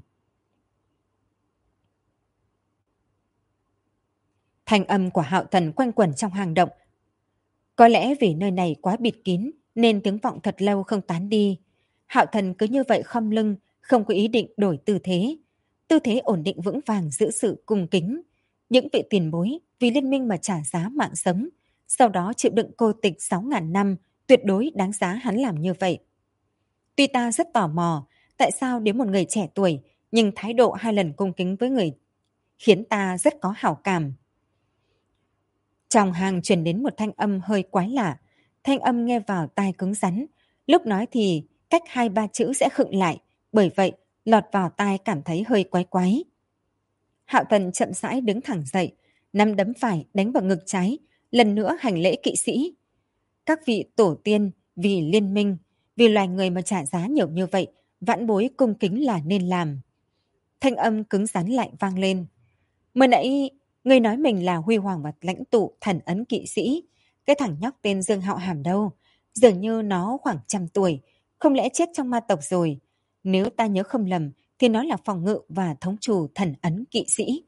Thanh âm của Hạo Thần quanh quẩn trong hang động. Có lẽ vì nơi này quá bịt kín nên tiếng vọng thật lâu không tán đi. Hạo Thần cứ như vậy khom lưng, không có ý định đổi tư thế. Tư thế ổn định vững vàng giữ sự cung kính. Những vị tiền bối vì liên minh mà trả giá mạng sống, sau đó chịu đựng cô tịch 6.000 năm, tuyệt đối đáng giá hắn làm như vậy. Tuy ta rất tò mò, tại sao đến một người trẻ tuổi, nhưng thái độ 2 lần cung kính với người khiến ta rất có hảo cảm. Trong hang truyền đến một thanh âm hơi quái lạ, thanh âm nghe vào tai cứng rắn, lúc nói thì cách 2-3 chữ sẽ khựng lại, bởi vậy lọt vào tai cảm thấy hơi quái quái. Hạo Thần chậm rãi đứng thẳng dậy, nắm đấm phải đánh vào ngực trái, lần nữa hành lễ kỵ sĩ. Các vị tổ tiên vì liên minh, vì loài người mà trả giá nhiều như vậy, vãn bối cung kính là nên làm. Thanh âm cứng rắn lại vang lên. Mới nãy, người nói mình là Huy Hoàng và lãnh tụ thần ấn kỵ sĩ. Cái thằng nhóc tên Dương Hạo Hàm đâu? Dường như nó khoảng 100 tuổi, không lẽ chết trong ma tộc rồi? Nếu ta nhớ không lầm thì nó là phòng ngự và thống chủ thần ấn kỵ sĩ.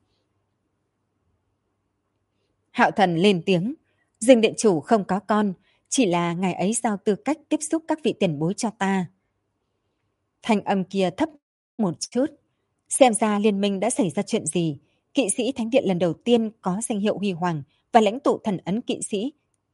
Hạo Thần lên tiếng, Dương điện chủ không có con, chỉ là ngài ấy giao tư cách tiếp xúc các vị tiền bối cho ta. Thanh âm kia thấp một chút. Xem ra liên minh đã xảy ra chuyện gì. Kỵ sĩ Thánh Điện lần đầu tiên có danh hiệu huy hoàng và lãnh tụ thần ấn kỵ sĩ.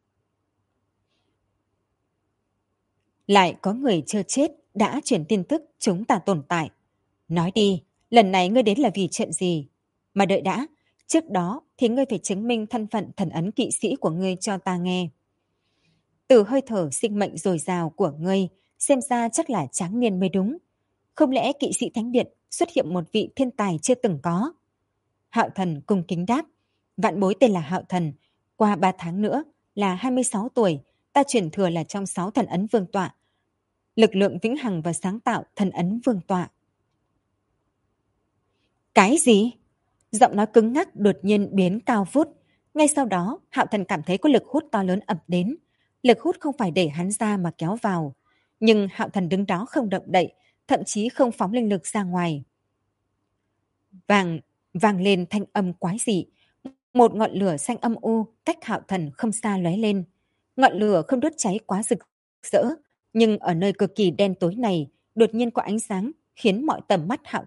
Lại có người chưa chết đã truyền tin tức chúng ta tồn tại. Nói đi, lần này ngươi đến là vì chuyện gì? Mà đợi đã, trước đó thì ngươi phải chứng minh thân phận thần ấn kỵ sĩ của ngươi cho ta nghe. Từ hơi thở sinh mệnh dồi dào của ngươi, xem ra chắc là tráng niên mới đúng. Không lẽ kỵ sĩ Thánh Điện xuất hiện một vị thiên tài chưa từng có? Hạo Thần cung kính đáp, vạn bối tên là Hạo Thần, qua 3 tháng nữa là 26 tuổi, ta chuyển thừa là trong 6 thần ấn vương tọa. Lực lượng vĩnh hằng và sáng tạo thần ấn vương tọa. Cái gì? Giọng nói cứng ngắc đột nhiên biến cao vút. Ngay sau đó, Hạo Thần cảm thấy có lực hút to lớn ập đến. Lực hút không phải đẩy hắn ra mà kéo vào. Nhưng Hạo Thần đứng đó không động đậy, thậm chí không phóng linh lực ra ngoài. Vang lên thanh âm quái dị. Một ngọn lửa xanh âm u cách Hạo Thần không xa lóe lên. Ngọn lửa không đốt cháy quá rực rỡ, nhưng ở nơi cực kỳ đen tối này, đột nhiên có ánh sáng khiến mọi tầm mắt Hạo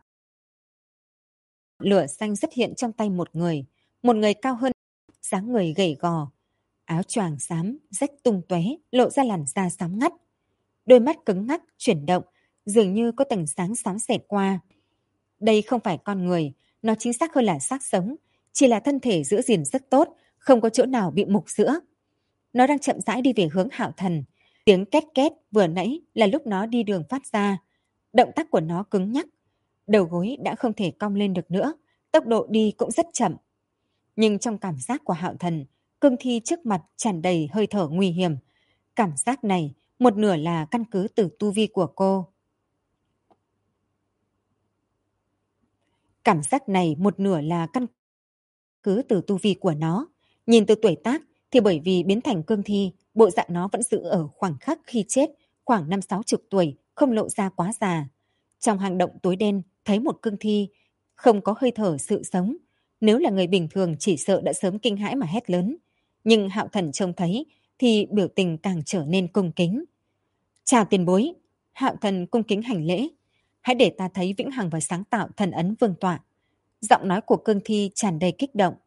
lửa xanh xuất hiện trong tay một người cao hơn, dáng người gầy gò, áo choàng xám rách tung tóe, lộ ra làn da xám ngắt, đôi mắt cứng ngắc chuyển động, dường như có tầng sáng xám xẹt qua. Đây không phải con người, nó chính xác hơn là xác sống, chỉ là thân thể giữ gìn rất tốt, không có chỗ nào bị mục rữa. Nó đang chậm rãi đi về hướng Hạo Thần, tiếng két két vừa nãy là lúc nó đi đường phát ra. Động tác của nó cứng nhắc, đầu gối đã không thể cong lên được nữa, tốc độ đi cũng rất chậm. Nhưng trong cảm giác của Hạo Thần, cương thi trước mặt tràn đầy hơi thở nguy hiểm. Cảm giác này một nửa là căn cứ từ tu vi của cô. Cảm giác này một nửa là căn cứ từ tu vi của nó. Nhìn từ tuổi tác thì bởi vì biến thành cương thi, bộ dạng nó vẫn giữ ở khoảng khắc khi chết, khoảng 50-60 tuổi, không lộ ra quá già. Trong hang động tối đen thấy một cương thi, không có hơi thở sự sống. Nếu là người bình thường chỉ sợ đã sớm kinh hãi mà hét lớn. Nhưng Hạo Thần trông thấy thì biểu tình càng trở nên cung kính. Chào tiền bối, Hạo Thần cung kính hành lễ. Hãy để ta thấy vĩnh hằng và sáng tạo thần ấn vương tọa. Giọng nói của cương thi tràn đầy kích động.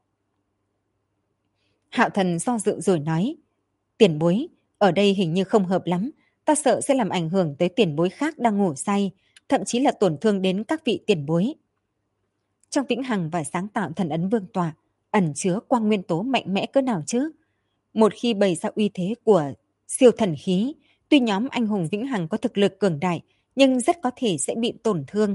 Hạo Thần do dự rồi nói, tiền bối, ở đây hình như không hợp lắm, ta sợ sẽ làm ảnh hưởng tới tiền bối khác đang ngủ say, thậm chí là tổn thương đến các vị tiền bối. Trong vĩnh hằng và sáng tạo thần ấn vương tọa, ẩn chứa quang nguyên tố mạnh mẽ cỡ nào chứ? Một khi bày ra uy thế của siêu thần khí, tuy nhóm anh hùng vĩnh hằng có thực lực cường đại, nhưng rất có thể sẽ bị tổn thương.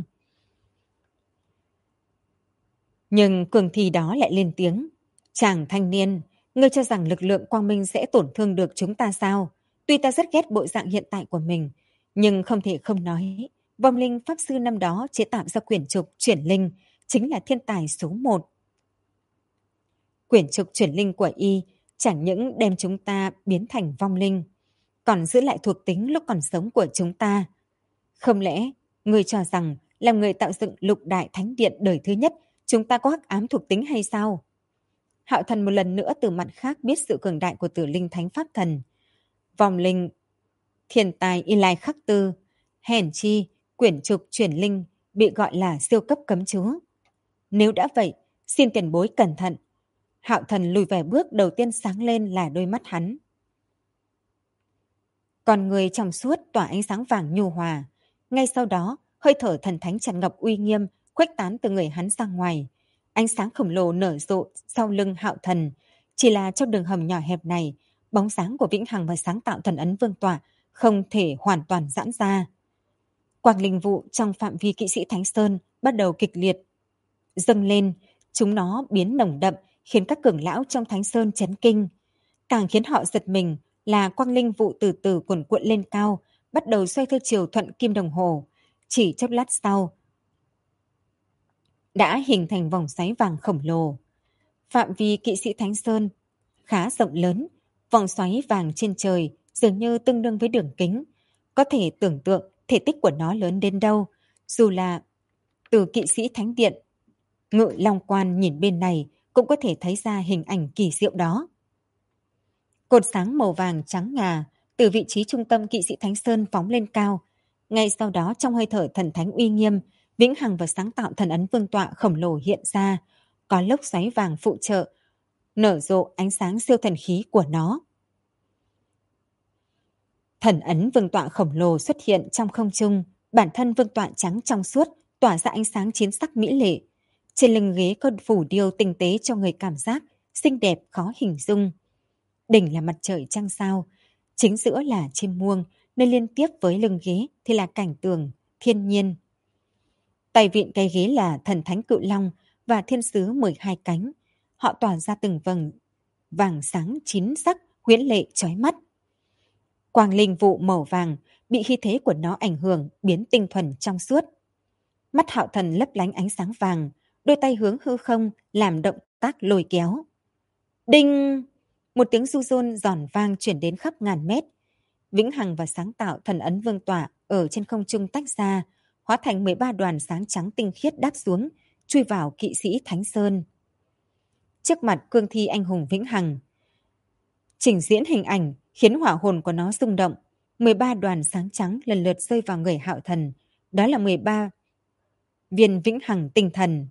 Nhưng cường thi đó lại lên tiếng, chàng thanh niên, ngươi cho rằng lực lượng quang minh sẽ tổn thương được chúng ta sao? Tuy ta rất ghét bộ dạng hiện tại của mình, nhưng không thể không nói, vong linh pháp sư năm đó chế tạo ra quyển trục chuyển linh, chính là thiên tài số 1. Quyển trục chuyển linh của y chẳng những đem chúng ta biến thành vong linh, còn giữ lại thuộc tính lúc còn sống của chúng ta. Không lẽ ngươi cho rằng làm người tạo dựng lục đại thánh điện đời thứ nhất, chúng ta có hắc ám thuộc tính hay sao? Hạo Thần một lần nữa từ mặt khác biết sự cường đại của Tử Linh Thánh Pháp Thần. Vong linh, thiên tài y lai khắc tư, hèn chi, quyển trục chuyển linh bị gọi là siêu cấp cấm chú. Nếu đã vậy, xin tiền bối cẩn thận. Hạo Thần lùi vài bước, đầu tiên sáng lên là đôi mắt hắn. Còn người trong suốt tỏa ánh sáng vàng nhu hòa. Ngay sau đó, hơi thở thần thánh tràn ngập uy nghiêm, khuếch tán từ người hắn ra ngoài. Ánh sáng khổng lồ nở rộ sau lưng Hạo Thần. Chỉ là trong đường hầm nhỏ hẹp này, bóng sáng của vĩnh hằng và sáng tạo thần ấn vương tọa không thể hoàn toàn giãn ra. Quang linh vụ trong phạm vi kỵ sĩ Thánh Sơn bắt đầu kịch liệt dâng lên, chúng nó biến nồng đậm, khiến các cường lão trong Thánh Sơn chấn kinh. Càng khiến họ giật mình là quang linh vụ từ từ cuồn cuộn lên cao, bắt đầu xoay theo chiều thuận kim đồng hồ. Chỉ chốc lát sau, đã hình thành vòng xoáy vàng khổng lồ. Phạm vi kỵ sĩ Thánh Sơn khá rộng lớn, Vòng xoáy vàng trên trời dường như tương đương với đường kính. Có thể tưởng tượng thể tích của nó lớn đến đâu, dù là từ kỵ sĩ thánh điện. Ngự long quan nhìn bên này cũng có thể thấy ra hình ảnh kỳ diệu đó. Cột sáng màu vàng trắng ngà từ vị trí trung tâm kỵ sĩ Thánh Sơn phóng lên cao. Ngay sau đó trong hơi thở thần thánh uy nghiêm, vĩnh hằng và sáng tạo thần ấn vương tọa khổng lồ hiện ra, có lốc xoáy vàng phụ trợ, nở rộ ánh sáng siêu thần khí của nó. Thần ấn vương tọa khổng lồ xuất hiện trong không trung, bản thân vương tọa trắng trong suốt, tỏa ra ánh sáng chiến sắc mỹ lệ. Trên lưng ghế có phủ điêu tinh tế cho người cảm giác xinh đẹp khó hình dung. Đỉnh là mặt trời trăng sao, chính giữa là chim muông, nơi liên tiếp với lưng ghế thì là cảnh tường thiên nhiên. Tay vịn cái ghế là thần thánh cự long và thiên sứ 12 cánh. Họ tỏa ra từng vầng vàng sáng chín sắc, huyễn lệ chói mắt. Quang linh vụ màu vàng bị khí thế của nó ảnh hưởng biến tinh thuần trong suốt. Mắt Hạo Thần lấp lánh ánh sáng vàng, đôi tay hướng hư không làm động tác lôi kéo. Đinh! Một tiếng du rôn giòn vang chuyển đến khắp ngàn mét. Vĩnh hằng và sáng tạo thần ấn vương tọa ở trên không trung tách ra, hóa thành 13 đoàn sáng trắng tinh khiết đáp xuống, chui vào kỵ sĩ Thánh Sơn. Trước mặt cương thi anh hùng Vĩnh hằng, trình diễn hình ảnh khiến hỏa hồn của nó rung động. 13 đoàn sáng trắng lần lượt rơi vào người Hạo Thần. Đó là 13 viên vĩnh hằng tinh thần.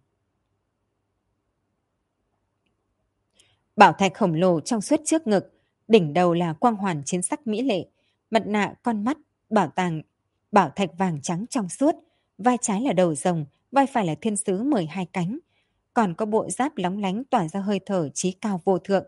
Bảo thạch khổng lồ trong suốt trước ngực, đỉnh đầu là quang hoàn chiến sắc mỹ lệ, mặt nạ con mắt, bảo thạch vàng trắng trong suốt, vai trái là đầu rồng, vai phải là thiên sứ 12 cánh, còn có bộ giáp lóng lánh tỏa ra hơi thở chí cao vô thượng.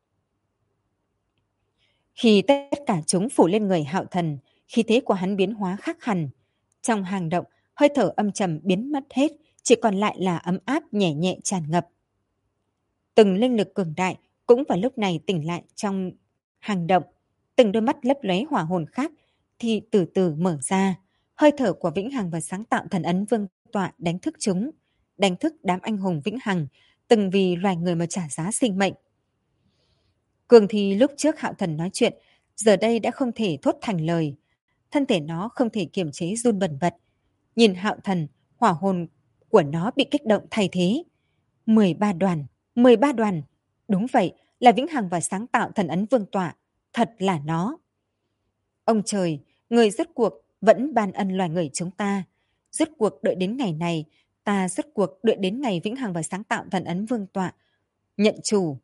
Khi tất cả chúng phủ lên người Hạo Thần, khí thế của hắn biến hóa khác hẳn. Trong hang động, hơi thở âm trầm biến mất hết, chỉ còn lại là ấm áp nhẹ nhẹ tràn ngập. Từng linh lực cường đại cũng vào lúc này tỉnh lại trong hang động. Từng đôi mắt lấp lóe hỏa hồn khác thì từ từ mở ra. Hơi thở của Vĩnh Hằng và sáng tạo thần ấn vương tọa đánh thức chúng, đánh thức đám anh hùng Vĩnh Hằng, từng vì loài người mà trả giá sinh mệnh. Cường thi lúc trước Hạo Thần nói chuyện, giờ đây đã không thể thốt thành lời. Thân thể nó không thể kiềm chế run bần bật. Nhìn Hạo Thần, hỏa hồn của nó bị kích động thay thế. 13 đoàn, 13 đoàn. Đúng vậy, là Vĩnh Hằng và sáng tạo thần ấn vương tọa. Thật là nó. Ông trời, người rốt cuộc vẫn ban ân loài người chúng ta. Rốt cuộc đợi đến ngày này, ta rốt cuộc đợi đến ngày Vĩnh Hằng và sáng tạo thần ấn vương tọa nhận chủ.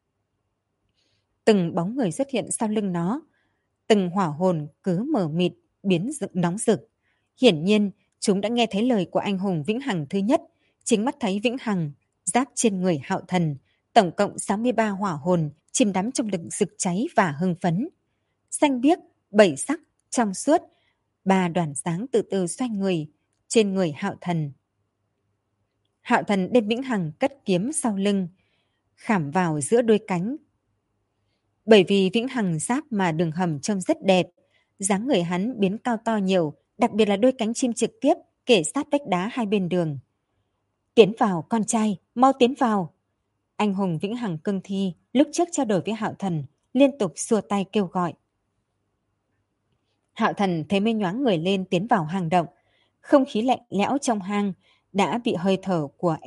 Từng bóng người xuất hiện sau lưng nó, từng hỏa hồn cứ mờ mịt biến nóng rực. Hiển nhiên, chúng đã nghe thấy lời của anh hùng Vĩnh Hằng thứ nhất, chính mắt thấy Vĩnh Hằng giáp trên người Hạo Thần, tổng cộng 63 hỏa hồn chìm đắm trong lực rực cháy và hưng phấn. Xanh biếc, bảy sắc, trong suốt, 3 đoàn sáng từ từ xoay người trên người Hạo Thần. Hạo Thần đem Vĩnh Hằng cất kiếm sau lưng, khảm vào giữa đôi cánh. Bởi vì Vĩnh Hằng giáp mà đường hầm trông rất đẹp, dáng người hắn biến cao to nhiều, đặc biệt là đôi cánh chim trực tiếp kể sát vách đá hai bên đường. Tiến vào con trai, mau tiến vào. Anh hùng Vĩnh Hằng cương thi lúc trước trao đổi với Hạo Thần liên tục xua tay kêu gọi. Hạo Thần thấy mê nhoáng người lên tiến vào hang động. Không khí lạnh lẽo trong hang đã bị hơi thở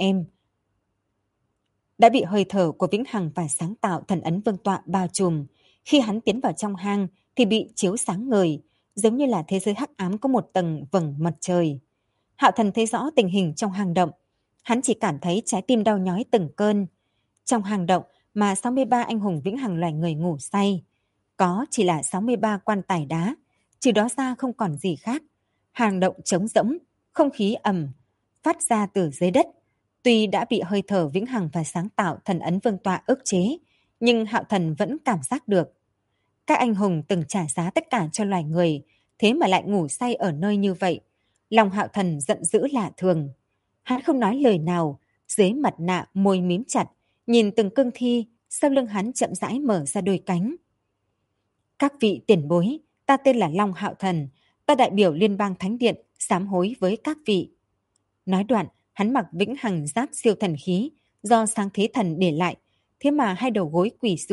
của Vĩnh Hằng và sáng tạo thần ấn vương tọa bao trùm. Khi hắn tiến vào trong hang thì bị chiếu sáng ngời, giống như là thế giới hắc ám có một tầng vầng mặt trời. Hạo Thần thấy rõ tình hình trong hang động. Hắn chỉ cảm thấy trái tim đau nhói từng cơn. Trong hang động mà 63 anh hùng Vĩnh Hằng loài người ngủ say, có chỉ là 63 quan tài đá, trừ đó ra không còn gì khác. Hang động trống rỗng, không khí ẩm phát ra từ dưới đất. Tuy đã bị hơi thở Vĩnh Hằng và sáng tạo thần ấn vương tọa ức chế, nhưng Hạo Thần vẫn cảm giác được. Các anh hùng từng trả giá tất cả cho loài người, thế mà lại ngủ say ở nơi như vậy. Lòng Hạo Thần giận dữ lạ thường. Hắn không nói lời nào, dưới mặt nạ môi mím chặt, nhìn từng cương thi, sau lưng hắn chậm rãi mở ra đôi cánh. Các vị tiền bối, ta tên là Long Hạo Thần, ta đại biểu Liên bang Thánh Điện, sám hối với các vị. Nói đoạn, hắn mặc Vĩnh Hằng giáp siêu thần khí do sáng thế thần để lại, thế mà hai đầu gối quỳ xuống,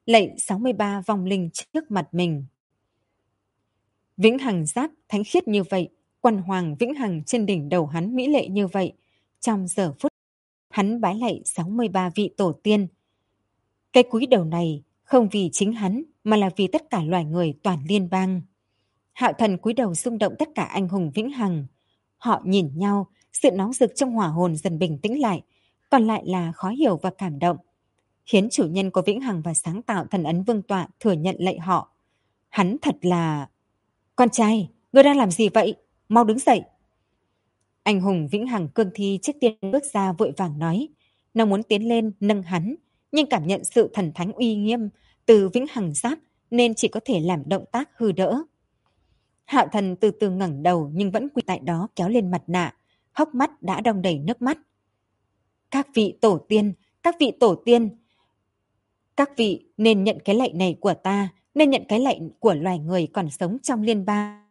lạy 63 vong linh trước mặt mình. Vĩnh Hằng Giáp thánh khiết như vậy, quan hoàng vĩnh hằng trên đỉnh đầu hắn mỹ lệ như vậy. Trong giờ phút, hắn bái lạy 63 vị tổ tiên. Cái cúi đầu này không vì chính hắn mà là vì tất cả loài người toàn liên bang. Hạo Thần cúi đầu rung động tất cả anh hùng vĩnh hằng. Họ nhìn nhau, sự nóng rực trong hỏa hồn dần bình tĩnh lại, còn lại là khó hiểu và cảm động, khiến chủ nhân của vĩnh hằng và sáng tạo thần ấn vương tọa thừa nhận lạy họ. Hắn thật là... Con trai, ngươi đang làm gì vậy? Mau đứng dậy. Anh hùng vĩnh hằng cương thi trước tiên bước ra vội vàng nói. Nó muốn tiến lên nâng hắn, nhưng cảm nhận sự thần thánh uy nghiêm từ vĩnh hằng giáp nên chỉ có thể làm động tác hư đỡ. Hạo Thần từ từ ngẩng đầu nhưng vẫn quỳ tại đó kéo lên mặt nạ, hốc mắt đã đong đầy nước mắt. Các vị tổ tiên, các vị tổ tiên, các vị nên nhận cái lạy này của ta, nên nhận cái lạy của loài người còn sống trong liên bang.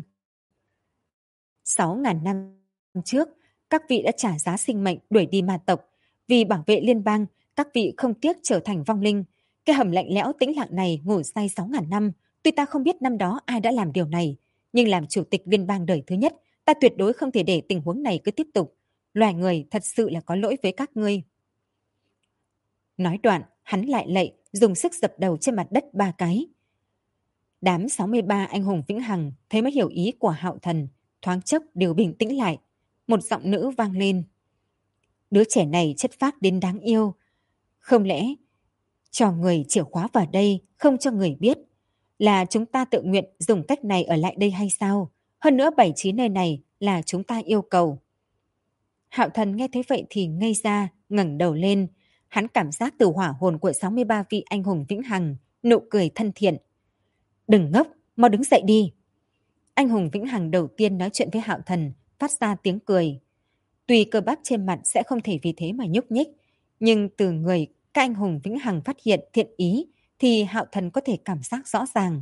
6.000 năm trước, các vị đã trả giá sinh mệnh đuổi đi ma tộc. Vì bảo vệ liên bang, các vị không tiếc trở thành vong linh. Cái hầm lạnh lẽo tĩnh lặng này ngủ say 6.000 năm. Tuy ta không biết năm đó ai đã làm điều này, nhưng làm chủ tịch liên bang đời thứ nhất, ta tuyệt đối không thể để tình huống này cứ tiếp tục. Loài người thật sự là có lỗi với các ngươi. Nói đoạn, hắn lại lạy, dùng sức dập đầu trên mặt đất 3 cái. Đám 63 anh hùng vĩnh hằng thấy mới hiểu ý của Hạo Thần, thoáng chốc đều bình tĩnh lại. Một giọng nữ vang lên. Đứa trẻ này chất phác đến đáng yêu. Không lẽ cho người chìa khóa vào đây, không cho người biết, là chúng ta tự nguyện dùng cách này ở lại đây hay sao? Hơn nữa 7-9 nơi này là chúng ta yêu cầu. Hạo Thần nghe thấy vậy thì ngây ra, ngẩng đầu lên. Hắn cảm giác từ hỏa hồn của 63 vị anh hùng vĩnh hằng, nụ cười thân thiện. Đừng ngốc, mau đứng dậy đi. Anh hùng vĩnh hằng đầu tiên nói chuyện với Hạo Thần, phát ra tiếng cười. Tuy cơ bắp trên mặt sẽ không thể vì thế mà nhúc nhích, nhưng từ người các anh hùng vĩnh hằng phát hiện thiện ý thì Hạo Thần có thể cảm giác rõ ràng.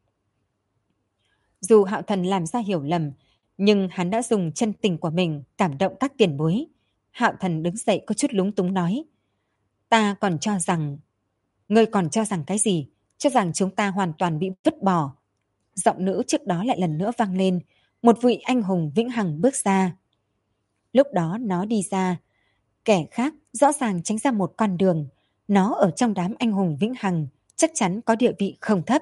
Dù Hạo Thần làm ra hiểu lầm, nhưng hắn đã dùng chân tình của mình cảm động các tiền bối. Hạo Thần đứng dậy có chút lúng túng nói. Ta còn cho rằng... Ngươi còn cho rằng cái gì? Cho rằng chúng ta hoàn toàn bị vứt bỏ. Giọng nữ trước đó lại lần nữa vang lên. Một vị anh hùng vĩnh hằng bước ra. Lúc đó nó đi ra. Kẻ khác rõ ràng tránh ra một con đường. Nó ở trong đám anh hùng vĩnh hằng, chắc chắn có địa vị không thấp.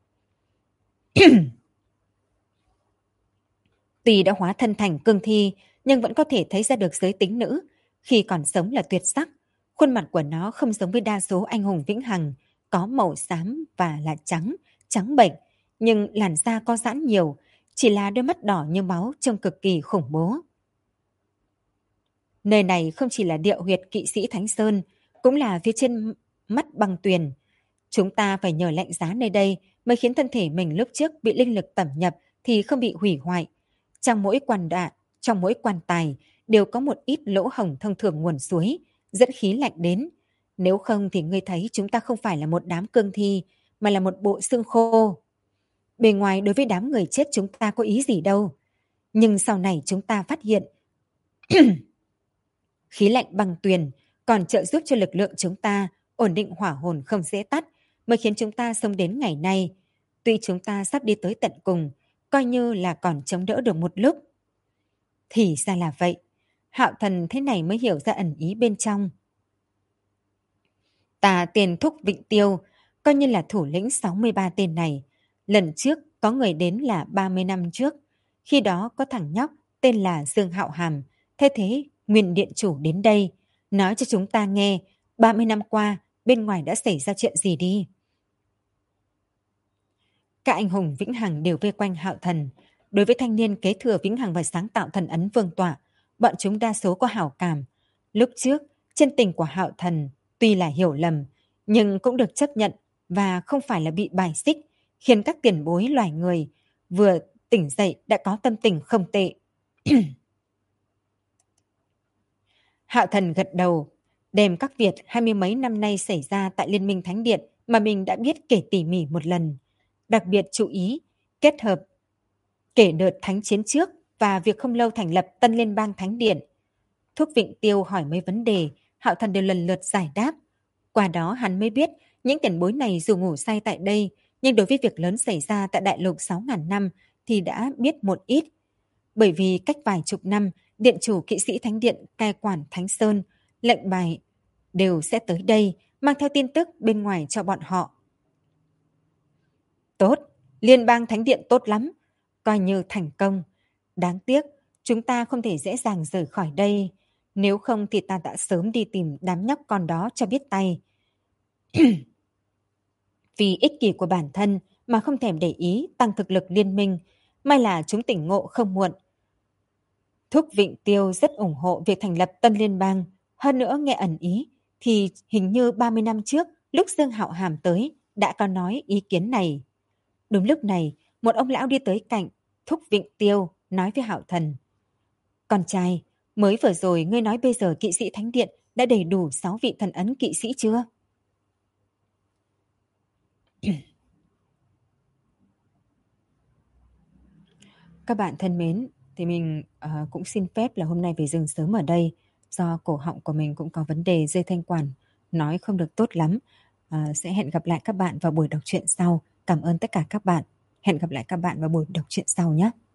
Tuy đã hóa thân thành cương thi, nhưng vẫn có thể thấy ra được giới tính nữ. Khi còn sống là tuyệt sắc. Khuôn mặt của nó không giống với đa số anh hùng vĩnh hằng, có màu xám và là trắng, trắng bệnh, nhưng làn da có giãn nhiều, chỉ là đôi mắt đỏ như máu trông cực kỳ khủng bố. Nơi này không chỉ là địa huyệt kỵ sĩ Thánh Sơn, cũng là phía trên mắt băng tuyền. Chúng ta phải nhờ lạnh giá nơi đây mới khiến thân thể mình lúc trước bị linh lực tẩm nhập thì không bị hủy hoại. Trong mỗi quan tài đều có một ít lỗ hổng thông thường nguồn suối, dẫn khí lạnh đến. Nếu không thì ngươi thấy chúng ta không phải là một đám cương thi, mà là một bộ xương khô. Bề ngoài đối với đám người chết chúng ta có ý gì đâu. Nhưng sau này chúng ta phát hiện khí lạnh băng tuyền còn trợ giúp cho lực lượng chúng ta ổn định hỏa hồn không dễ tắt, mới khiến chúng ta sống đến ngày nay. Tuy chúng ta sắp đi tới tận cùng, coi như là còn chống đỡ được một lúc. Thì ra là vậy. Hạo Thần thế này mới hiểu ra ẩn ý bên trong. Ta tên Thúc Vịnh Tiêu, coi như là thủ lĩnh 63 tên này. Lần trước có người đến là 30 năm trước. Khi đó có thằng nhóc tên là Dương Hạo Hàm, thay thế nguyên điện chủ đến đây, nói cho chúng ta nghe 30 năm qua bên ngoài đã xảy ra chuyện gì đi. Các anh hùng vĩnh hằng đều vây quanh Hạo Thần. Đối với thanh niên kế thừa vĩnh hằng và sáng tạo thần ấn vương tọa, bọn chúng đa số có hảo cảm. Lúc trước, chân tình của Hạo Thần tuy là hiểu lầm, nhưng cũng được chấp nhận và không phải là bị bài xích, khiến các tiền bối loài người vừa tỉnh dậy đã có tâm tình không tệ. Hạo Thần gật đầu, đem các việc 20 mấy năm nay xảy ra tại Liên minh Thánh Điện mà mình đã biết kể tỉ mỉ một lần. Đặc biệt chú ý, kết hợp kể đợt thánh chiến trước và việc không lâu thành lập Tân Liên bang Thánh Điện. Thúc Vịnh Tiêu hỏi mấy vấn đề, Hạo Thần đều lần lượt giải đáp. Qua đó hắn mới biết Những tiền bối này dù ngủ say tại đây, nhưng đối với việc lớn xảy ra tại đại lục 6.000 năm thì đã biết một ít. Bởi vì cách vài chục năm, điện chủ kỵ sĩ Thánh Điện cai quản Thánh Sơn, lệnh bài đều sẽ tới đây, mang theo tin tức bên ngoài cho bọn họ. Tốt, Liên bang Thánh Điện tốt lắm, coi như thành công. Đáng tiếc, chúng ta không thể dễ dàng rời khỏi đây. Nếu không thì ta đã sớm đi tìm đám nhóc con đó cho biết tay. Vì ích kỷ của bản thân mà không thèm để ý tăng thực lực liên minh, may là chúng tỉnh ngộ không muộn. Thúc Vịnh Tiêu rất ủng hộ việc thành lập Tân Liên bang. Hơn nữa nghe ẩn ý, thì hình như 30 năm trước, lúc Dương Hạo Hàm tới, đã có nói ý kiến này. Đúng lúc này, một ông lão đi tới cạnh Thúc Vịnh Tiêu, nói với Hạo Thần. Con trai, mới vừa rồi ngươi nói bây giờ kỵ sĩ Thánh Điện đã đầy đủ 6 vị thần ấn kỵ sĩ chưa? Các bạn thân mến, thì mình cũng xin phép là hôm nay về dừng sớm ở đây. Do cổ họng của mình cũng có vấn đề dây thanh quản, nói không được tốt lắm. Sẽ hẹn gặp lại các bạn vào buổi đọc truyện sau. Cảm ơn tất cả các bạn. Hẹn gặp lại các bạn vào buổi đọc truyện sau nhé.